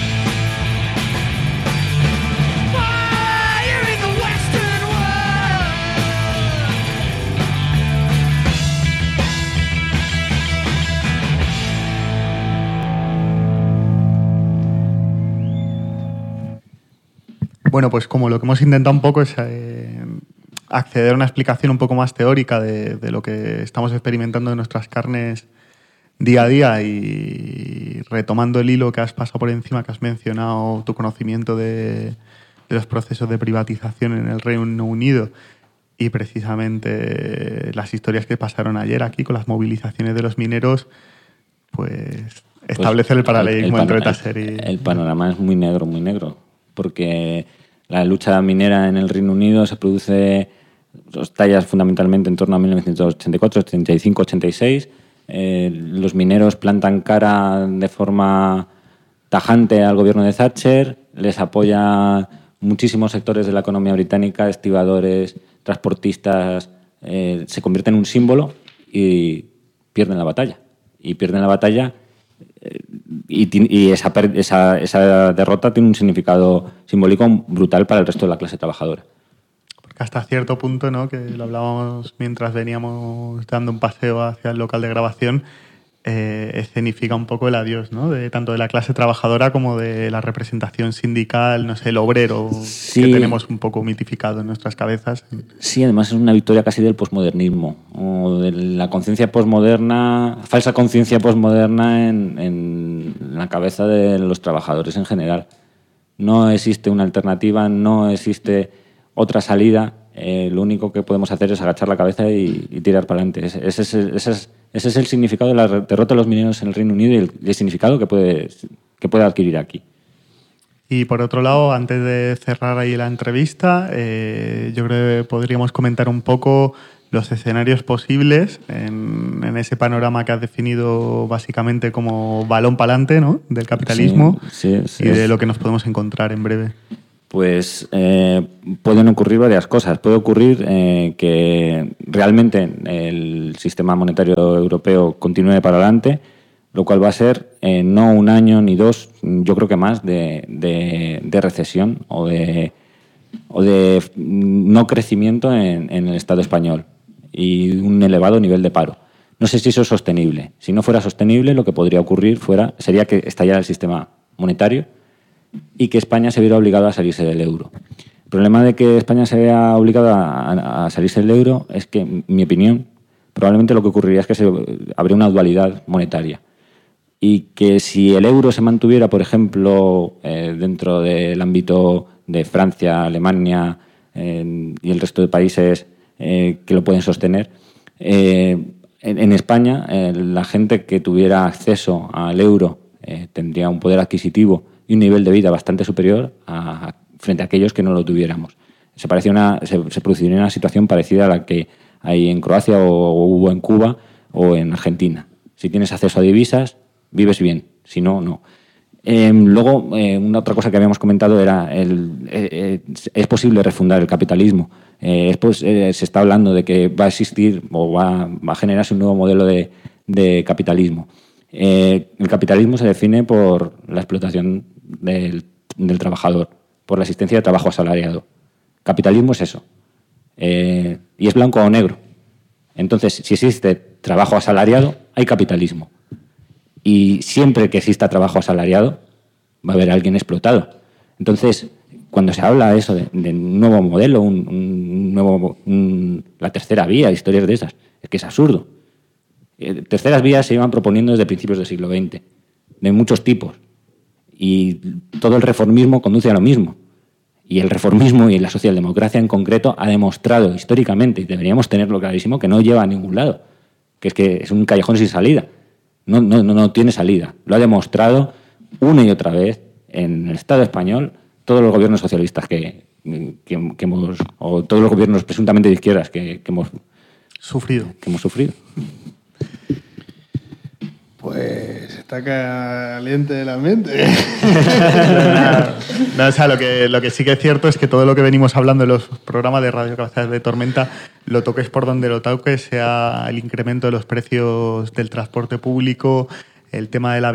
Fire in the western world. Bueno, pues como lo que hemos intentado un poco es acceder a una explicación un poco más teórica de lo que estamos experimentando en nuestras carnes día a día, y retomando el hilo que has pasado por encima, que has mencionado tu conocimiento de los procesos de privatización en el Reino Unido y precisamente las historias que pasaron ayer aquí con las movilizaciones de los mineros, pues establecer el paralelismo entre Taser y... El panorama es muy negro, porque la lucha minera en el Reino Unido se produce, tallas fundamentalmente en torno a 1984, 85, 86. Los mineros plantan cara de forma tajante al gobierno de Thatcher, les apoya muchísimos sectores de la economía británica, estibadores, transportistas, se convierten en un símbolo y pierden la batalla. Y esa derrota tiene un significado simbólico brutal para el resto de la clase trabajadora. Porque hasta cierto punto, ¿no?, que lo hablábamos mientras veníamos dando un paseo hacia el local de grabación, escenifica un poco el adiós, ¿no?, de tanto de la clase trabajadora como de la representación sindical, no sé, el obrero, sí, que tenemos un poco mitificado en nuestras cabezas. Sí, además es una victoria casi del posmodernismo, o de la conciencia posmoderna, falsa conciencia posmoderna en la cabeza de los trabajadores en general. No existe una alternativa, no existe otra salida. Lo único que podemos hacer es agachar la cabeza y tirar para adelante. Ese es el significado de la derrota de los mineros en el Reino Unido y el significado que puede adquirir aquí. Y por otro lado, antes de cerrar ahí la entrevista, yo creo que podríamos comentar un poco los escenarios posibles en ese panorama que has definido básicamente como balón pa'lante, ¿no? Del capitalismo Sí, y de lo que nos podemos encontrar en breve. Pues pueden ocurrir varias cosas. Puede ocurrir que realmente el sistema monetario europeo continúe para adelante, lo cual va a ser no un año ni dos, yo creo que más, de recesión o de no crecimiento en el Estado español y un elevado nivel de paro. No sé si eso es sostenible. Si no fuera sostenible, lo que podría ocurrir sería que estallara el sistema monetario y que España se viera obligada a salirse del euro. El problema de que España se vea obligada a salirse del euro es que, en mi opinión, probablemente lo que ocurriría es que habría una dualidad monetaria. Y que si el euro se mantuviera, por ejemplo, dentro del ámbito de Francia, Alemania y el resto de países que lo pueden sostener, en España la gente que tuviera acceso al euro tendría un poder adquisitivo y un nivel de vida bastante superior frente a aquellos que no lo tuviéramos. Se produciría una situación parecida a la que hay en Croacia o hubo en Cuba o en Argentina. Si tienes acceso a divisas, vives bien, si no, no. Luego, una otra cosa que habíamos comentado era es posible refundar el capitalismo. Se está hablando de que va a existir o va a generarse un nuevo modelo de capitalismo. El capitalismo se define por la explotación del trabajador, por la existencia de trabajo asalariado. Capitalismo es eso. Y es blanco o negro. Entonces, si existe trabajo asalariado, hay capitalismo. Y siempre que exista trabajo asalariado, va a haber alguien explotado. Entonces, cuando se habla de eso, de un nuevo modelo, la tercera vía, historias de esas, es que es absurdo. Terceras vías se iban proponiendo desde principios del siglo XX, de muchos tipos. Y todo el reformismo conduce a lo mismo. Y el reformismo y la socialdemocracia en concreto ha demostrado históricamente, y deberíamos tenerlo clarísimo, que no lleva a ningún lado. Que es un callejón sin salida. No tiene salida. Lo ha demostrado una y otra vez en el Estado español todos los gobiernos socialistas que hemos, o todos los gobiernos presuntamente de izquierdas que hemos sufrido. Pues está caliente el ambiente. No, o sea, lo que sí que es cierto es que todo lo que venimos hablando en los programas de Radio Cabezas de Tormenta, lo toques por donde lo toques, sea el incremento de los precios del transporte público, el tema de la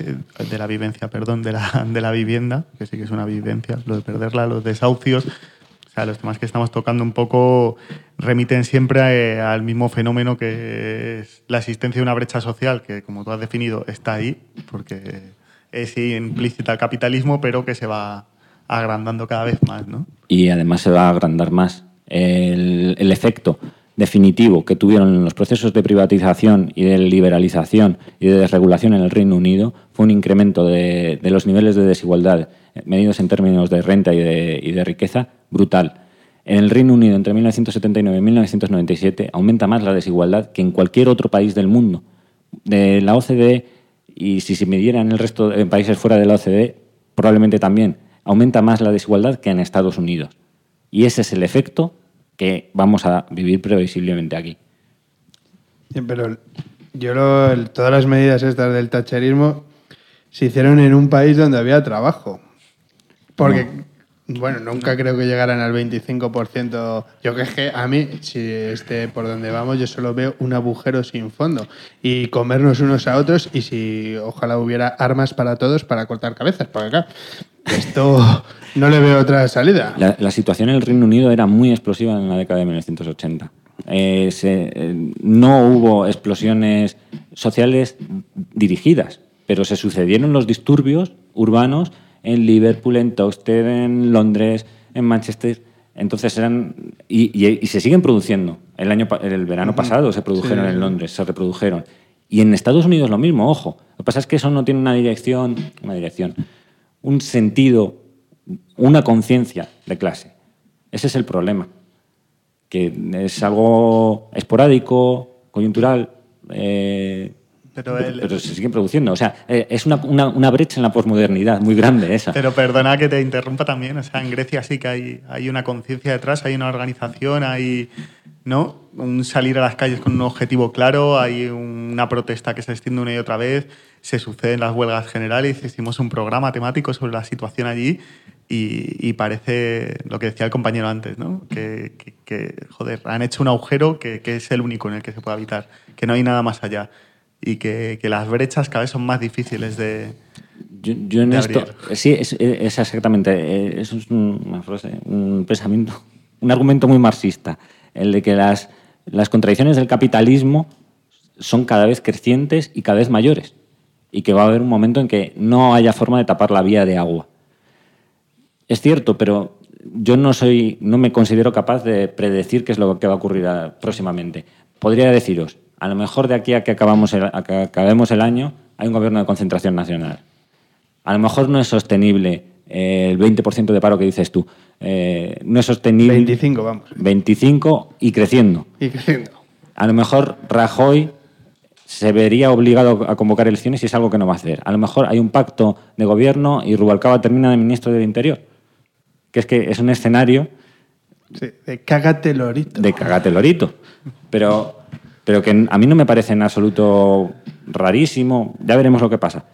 vivienda, que sí que es una vivencia, lo de perderla, los desahucios. O sea, los temas que estamos tocando un poco remiten siempre al mismo fenómeno que es la existencia de una brecha social que, como tú has definido, está ahí, porque es implícita al capitalismo, pero que se va agrandando cada vez más, ¿no? Y además se va a agrandar más. El efecto definitivo que tuvieron los procesos de privatización y de liberalización y de desregulación en el Reino Unido fue un incremento de los niveles de desigualdad medidos en términos de renta y de riqueza brutal. En el Reino Unido, entre 1979 y 1997, aumenta más la desigualdad que en cualquier otro país del mundo. De la OCDE, y si se midiera en el resto de países fuera de la OCDE, probablemente también aumenta más la desigualdad que en Estados Unidos. Y ese es el efecto que vamos a vivir previsiblemente aquí. Sí, pero todas las medidas estas del thatcherismo se hicieron en un país donde había trabajo. Porque, bueno, nunca creo que llegaran al 25%. Yo que es que a mí, si por donde vamos, yo solo veo un agujero sin fondo. Y comernos unos a otros, y si ojalá hubiera armas para todos para cortar cabezas. Porque acá, esto no le veo otra salida. La situación en el Reino Unido era muy explosiva en la década de 1980. No hubo explosiones sociales dirigidas, pero se sucedieron los disturbios urbanos en Liverpool, en Toxted, en Londres, en Manchester. Entonces y se siguen produciendo. El verano pasado se produjeron en Londres, se reprodujeron. Y en Estados Unidos lo mismo, ojo. Lo que pasa es que eso no tiene un sentido, una conciencia de clase. Ese es el problema. Que es algo esporádico, coyuntural, pero se siguen produciendo. O sea, es una brecha en la posmodernidad muy grande esa. Pero perdona que te interrumpa también. O sea, en Grecia sí que hay una conciencia detrás, hay una organización, hay ¿no? Un salir a las calles con un objetivo claro, hay una protesta que se extiende una y otra vez, se suceden las huelgas generales, hicimos un programa temático sobre la situación allí y parece lo que decía el compañero antes, ¿no? Joder, han hecho un agujero que es el único en el que se puede habitar, que no hay nada más allá y que las brechas cada vez son más difíciles de Yo en de esto... abrir. Sí, es exactamente. Eso es una frase, un pensamiento, un argumento muy marxista, el de que las contradicciones del capitalismo son cada vez crecientes y cada vez mayores, y que va a haber un momento en que no haya forma de tapar la vía de agua. Es cierto, pero yo no me considero capaz de predecir qué es lo que va a ocurrir próximamente. Podría deciros, a lo mejor de aquí a que acabemos el año hay un gobierno de concentración nacional. A lo mejor no es sostenible el 20% de paro que dices tú. No es sostenible. 25, vamos. 25 y creciendo. Y creciendo. A lo mejor Rajoy se vería obligado a convocar elecciones y es algo que no va a hacer. A lo mejor hay un pacto de gobierno y Rubalcaba termina de ministro del Interior. Que es un escenario... Sí, de cágate lorito. De cágate lorito. Pero que a mí no me parece en absoluto rarísimo. Ya veremos lo que pasa.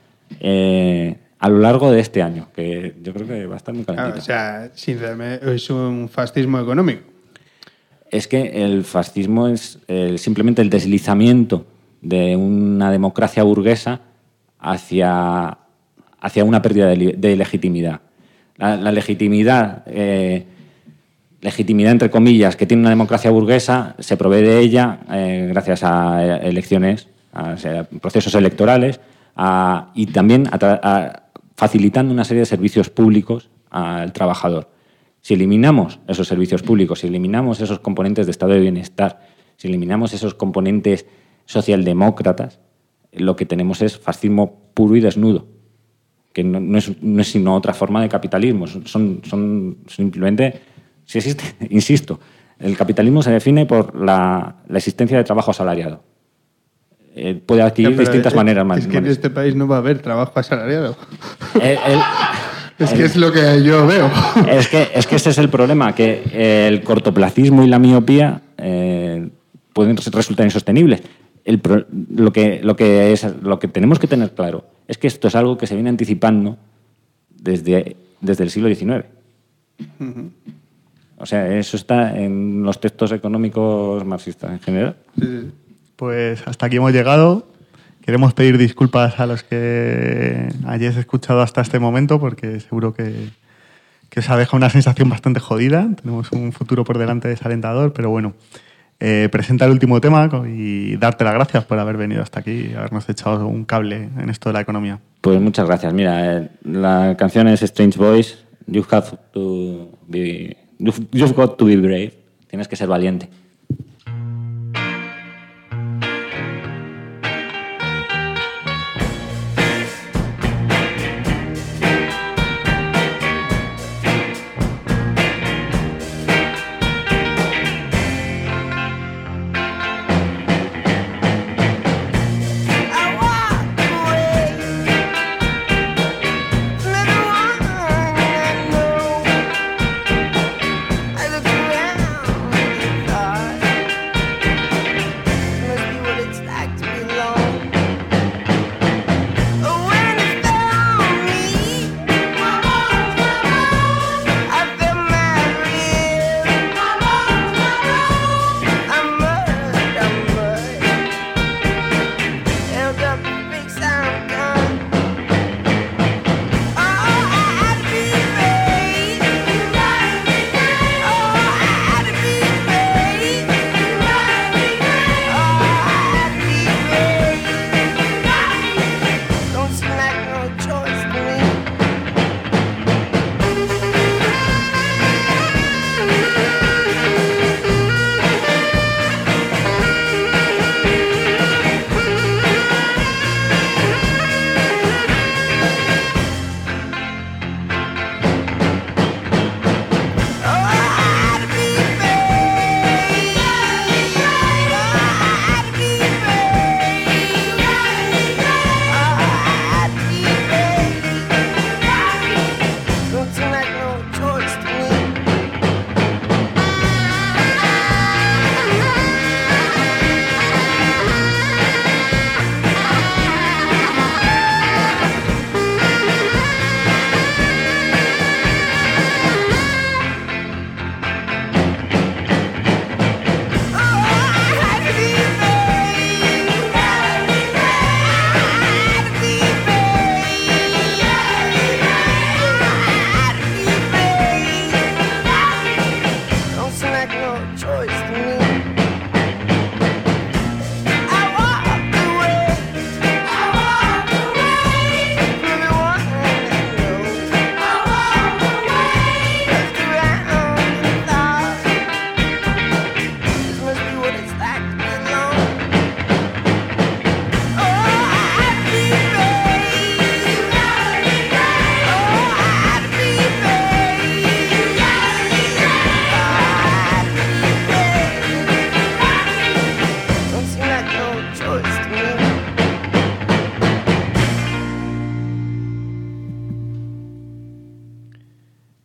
A lo largo de este año, que yo creo que va a estar muy calentito. Claro, o sea, sinceramente, es un fascismo económico. Es que el fascismo es simplemente el deslizamiento de una democracia burguesa hacia una pérdida de legitimidad. La legitimidad, legitimidad entre comillas, que tiene una democracia burguesa, se provee de ella gracias a elecciones, a procesos electorales y también facilitando una serie de servicios públicos al trabajador. Si eliminamos esos servicios públicos, si eliminamos esos componentes de estado de bienestar, si eliminamos esos componentes socialdemócratas, lo que tenemos es fascismo puro y desnudo, que no es sino otra forma de capitalismo. Son simplemente, si existe, insisto, el capitalismo se define por la existencia de trabajo asalariado. Puede adquirir distintas maneras más. Es que en este país no va a haber trabajo asalariado. Es que es lo que yo veo. Es que ese es el problema, que el cortoplacismo y la miopía pueden resultar insostenibles. Lo que tenemos que tener claro es que esto es algo que se viene anticipando desde el siglo XIX. Uh-huh. O sea, eso está en los textos económicos marxistas en general. Sí. Pues hasta aquí hemos llegado. Queremos pedir disculpas a los que hayáis escuchado hasta este momento, porque seguro que os ha dejado una sensación bastante jodida. Tenemos un futuro por delante desalentador, pero bueno. Presenta el último tema y darte las gracias por haber venido hasta aquí y habernos echado un cable en esto de la economía. Pues muchas gracias. Mira, la canción es Strange Voice. You've got to be brave. Tienes que ser valiente. I look around.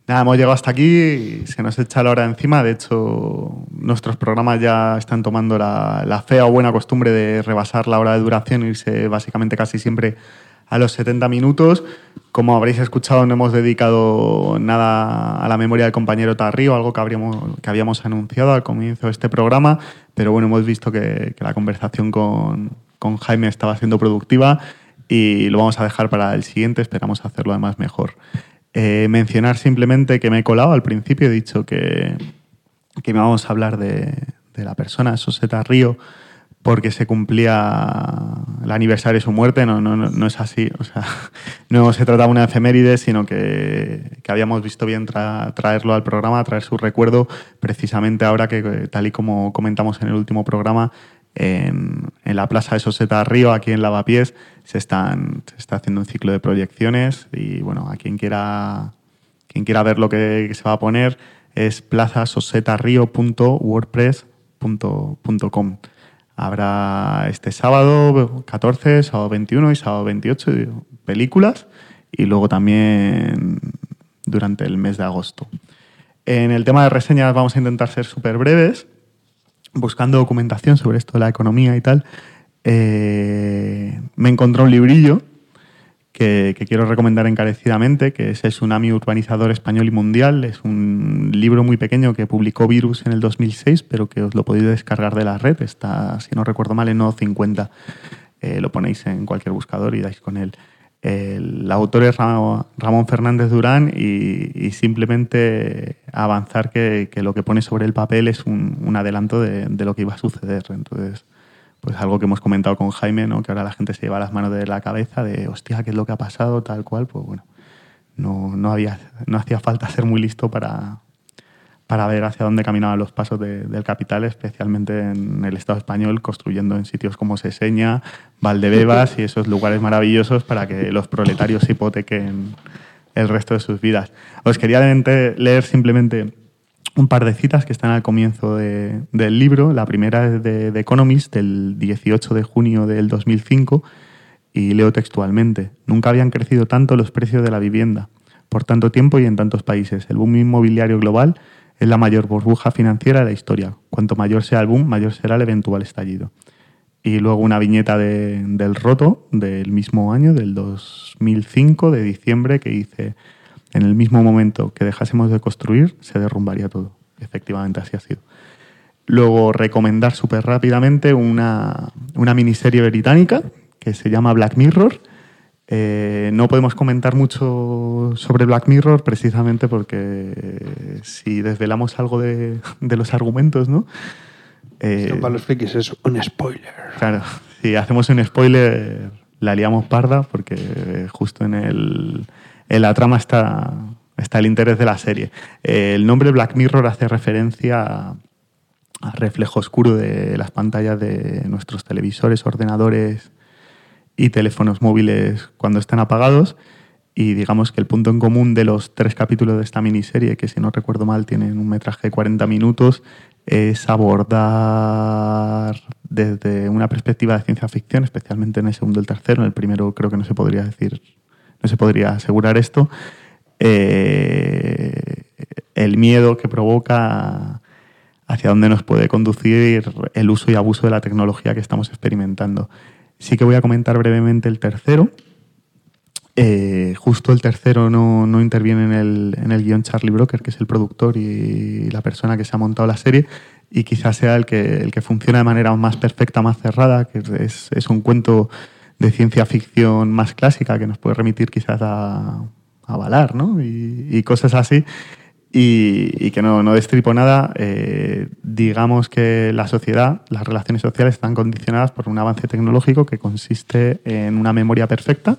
Nada, hemos llegado hasta aquí y se nos echa la hora encima. De hecho, nuestros programas ya están tomando la fea o buena costumbre de rebasar la hora de duración e irse básicamente casi siempre a los 70 minutos. Como habréis escuchado, no hemos dedicado nada a la memoria del compañero Tarrío, algo que habíamos anunciado al comienzo de este programa, pero bueno, hemos visto que la conversación con Jaime estaba siendo productiva y lo vamos a dejar para el siguiente, esperamos hacerlo además mejor. Mencionar simplemente que me he colado al principio, he dicho que íbamos a hablar de la persona, José Tarrío, porque se cumplía el aniversario de su muerte. No es así. O sea, no se trataba de una efeméride, sino que habíamos visto bien traerlo al programa, traer su recuerdo, precisamente ahora que, tal y como comentamos en el último programa, en la plaza de José Tarrío, aquí en Lavapiés, se está haciendo un ciclo de proyecciones y bueno, a quien quiera ver lo que se va a poner es plazasosetarrio.wordpress.com. Habrá este sábado 14, sábado 21 y sábado 28 películas y luego también durante el mes de agosto. En el tema de reseñas vamos a intentar ser súper breves, buscando documentación sobre esto de la economía y tal. Me encontré un librillo que quiero recomendar encarecidamente, que es El tsunami urbanizador español y mundial. Es un libro muy pequeño que publicó Virus en el 2006, pero que os lo podéis descargar de la red. Está, si no recuerdo mal, en No50. Lo ponéis en cualquier buscador y dais con él. El autor es Ramón Fernández Durán y simplemente avanzar que lo que pone sobre el papel es un adelanto de lo que iba a suceder. Entonces, pues algo que hemos comentado con Jaime, ¿no? Que ahora la gente se lleva las manos de la cabeza de hostia, ¿qué es lo que ha pasado? Tal cual, pues bueno, no hacía falta ser muy listo para ver hacia dónde caminaban los pasos del capital, especialmente en el Estado español, construyendo en sitios como Seseña, Valdebebas y esos lugares maravillosos para que los proletarios hipotequen el resto de sus vidas. Os quería leer simplemente un par de citas que están al comienzo del libro. La primera es de The Economist, del 18 de junio del 2005, y leo textualmente. Nunca habían crecido tanto los precios de la vivienda, por tanto tiempo y en tantos países. El boom inmobiliario global es la mayor burbuja financiera de la historia. Cuanto mayor sea el boom, mayor será el eventual estallido. Y luego una viñeta del Roto, del mismo año, del 2005, de diciembre, que dice: en el mismo momento que dejásemos de construir, se derrumbaría todo. Efectivamente, así ha sido. Luego, recomendar súper rápidamente una miniserie británica que se llama Black Mirror. No podemos comentar mucho sobre Black Mirror precisamente porque si desvelamos algo de los argumentos, ¿no? Esto para los frikis es un spoiler. Claro, si hacemos un spoiler la liamos parda porque justo en la trama está el interés de la serie. El nombre Black Mirror hace referencia al reflejo oscuro de las pantallas de nuestros televisores, ordenadores y teléfonos móviles cuando están apagados, y digamos que el punto en común de los 3 capítulos de esta miniserie, que si no recuerdo mal tienen un metraje de 40 minutos, es abordar desde una perspectiva de ciencia ficción, especialmente en el segundo y el tercero. En el primero creo que no se podría asegurar esto, el miedo que provoca, hacia dónde nos puede conducir el uso y abuso de la tecnología que estamos experimentando. Sí que voy a comentar brevemente el tercero. Justo el tercero no interviene en el guión Charlie Brooker, que es el productor y la persona que se ha montado la serie, y quizás sea el que funciona de manera más perfecta, más cerrada, que es un cuento de ciencia ficción más clásica que nos puede remitir quizás a Valar, ¿no? Y cosas así, y que no destripo nada. Digamos que la sociedad, las relaciones sociales están condicionadas por un avance tecnológico que consiste en una memoria perfecta.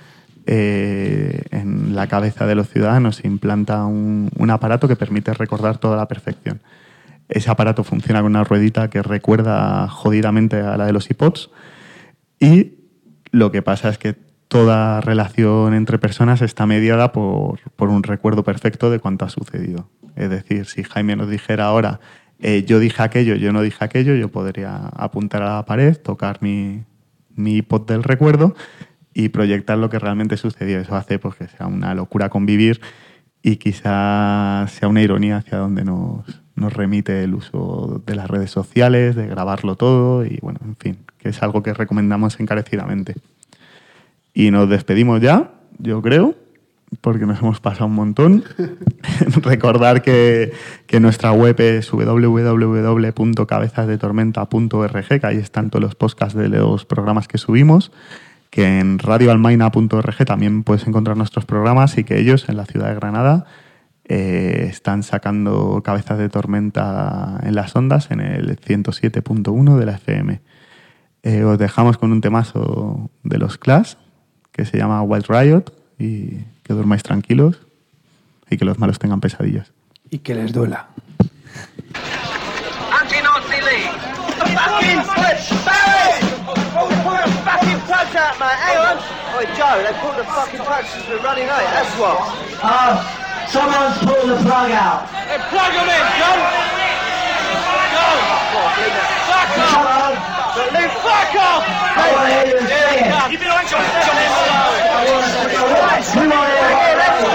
En la cabeza de los ciudadanos se implanta un aparato que permite recordar toda la perfección. Ese aparato funciona con una ruedita que recuerda jodidamente a la de los iPods, y lo que pasa es que toda relación entre personas está mediada por un recuerdo perfecto de cuánto ha sucedido. Es decir, si Jaime nos dijera ahora yo dije aquello, yo no dije aquello, yo podría apuntar a la pared, tocar mi iPod del recuerdo y proyectar lo que realmente sucedió. Eso hace pues, que sea una locura convivir y quizás sea una ironía hacia donde nos remite el uso de las redes sociales, de grabarlo todo y bueno, en fin, que es algo que recomendamos encarecidamente. Y nos despedimos ya, yo creo, porque nos hemos pasado un montón. Recordar que nuestra web es www.cabezasdetormenta.org, que ahí están todos los podcasts de los programas que subimos, que en radioalmaina.org también puedes encontrar nuestros programas y que ellos en la ciudad de Granada están sacando Cabezas de Tormenta en las ondas en el 107.1 de la FM. Os dejamos con un temazo de los Clash que se llama Wild Riot y que durmáis tranquilos y que los malos tengan pesadillas. Y que les duela. Anti-Nazi League. Fucking Barry! Pull the fucking plugs out, mate. Hang on. Oi, Joe, they pulled the fucking plugs because we're running late. That's what. Someone's pulled the plug out. Hey, plug them in, John. Go. Fuck off. Come on. Fuck off. I want to hear you say it. You've been on Johnny. We want to hear it.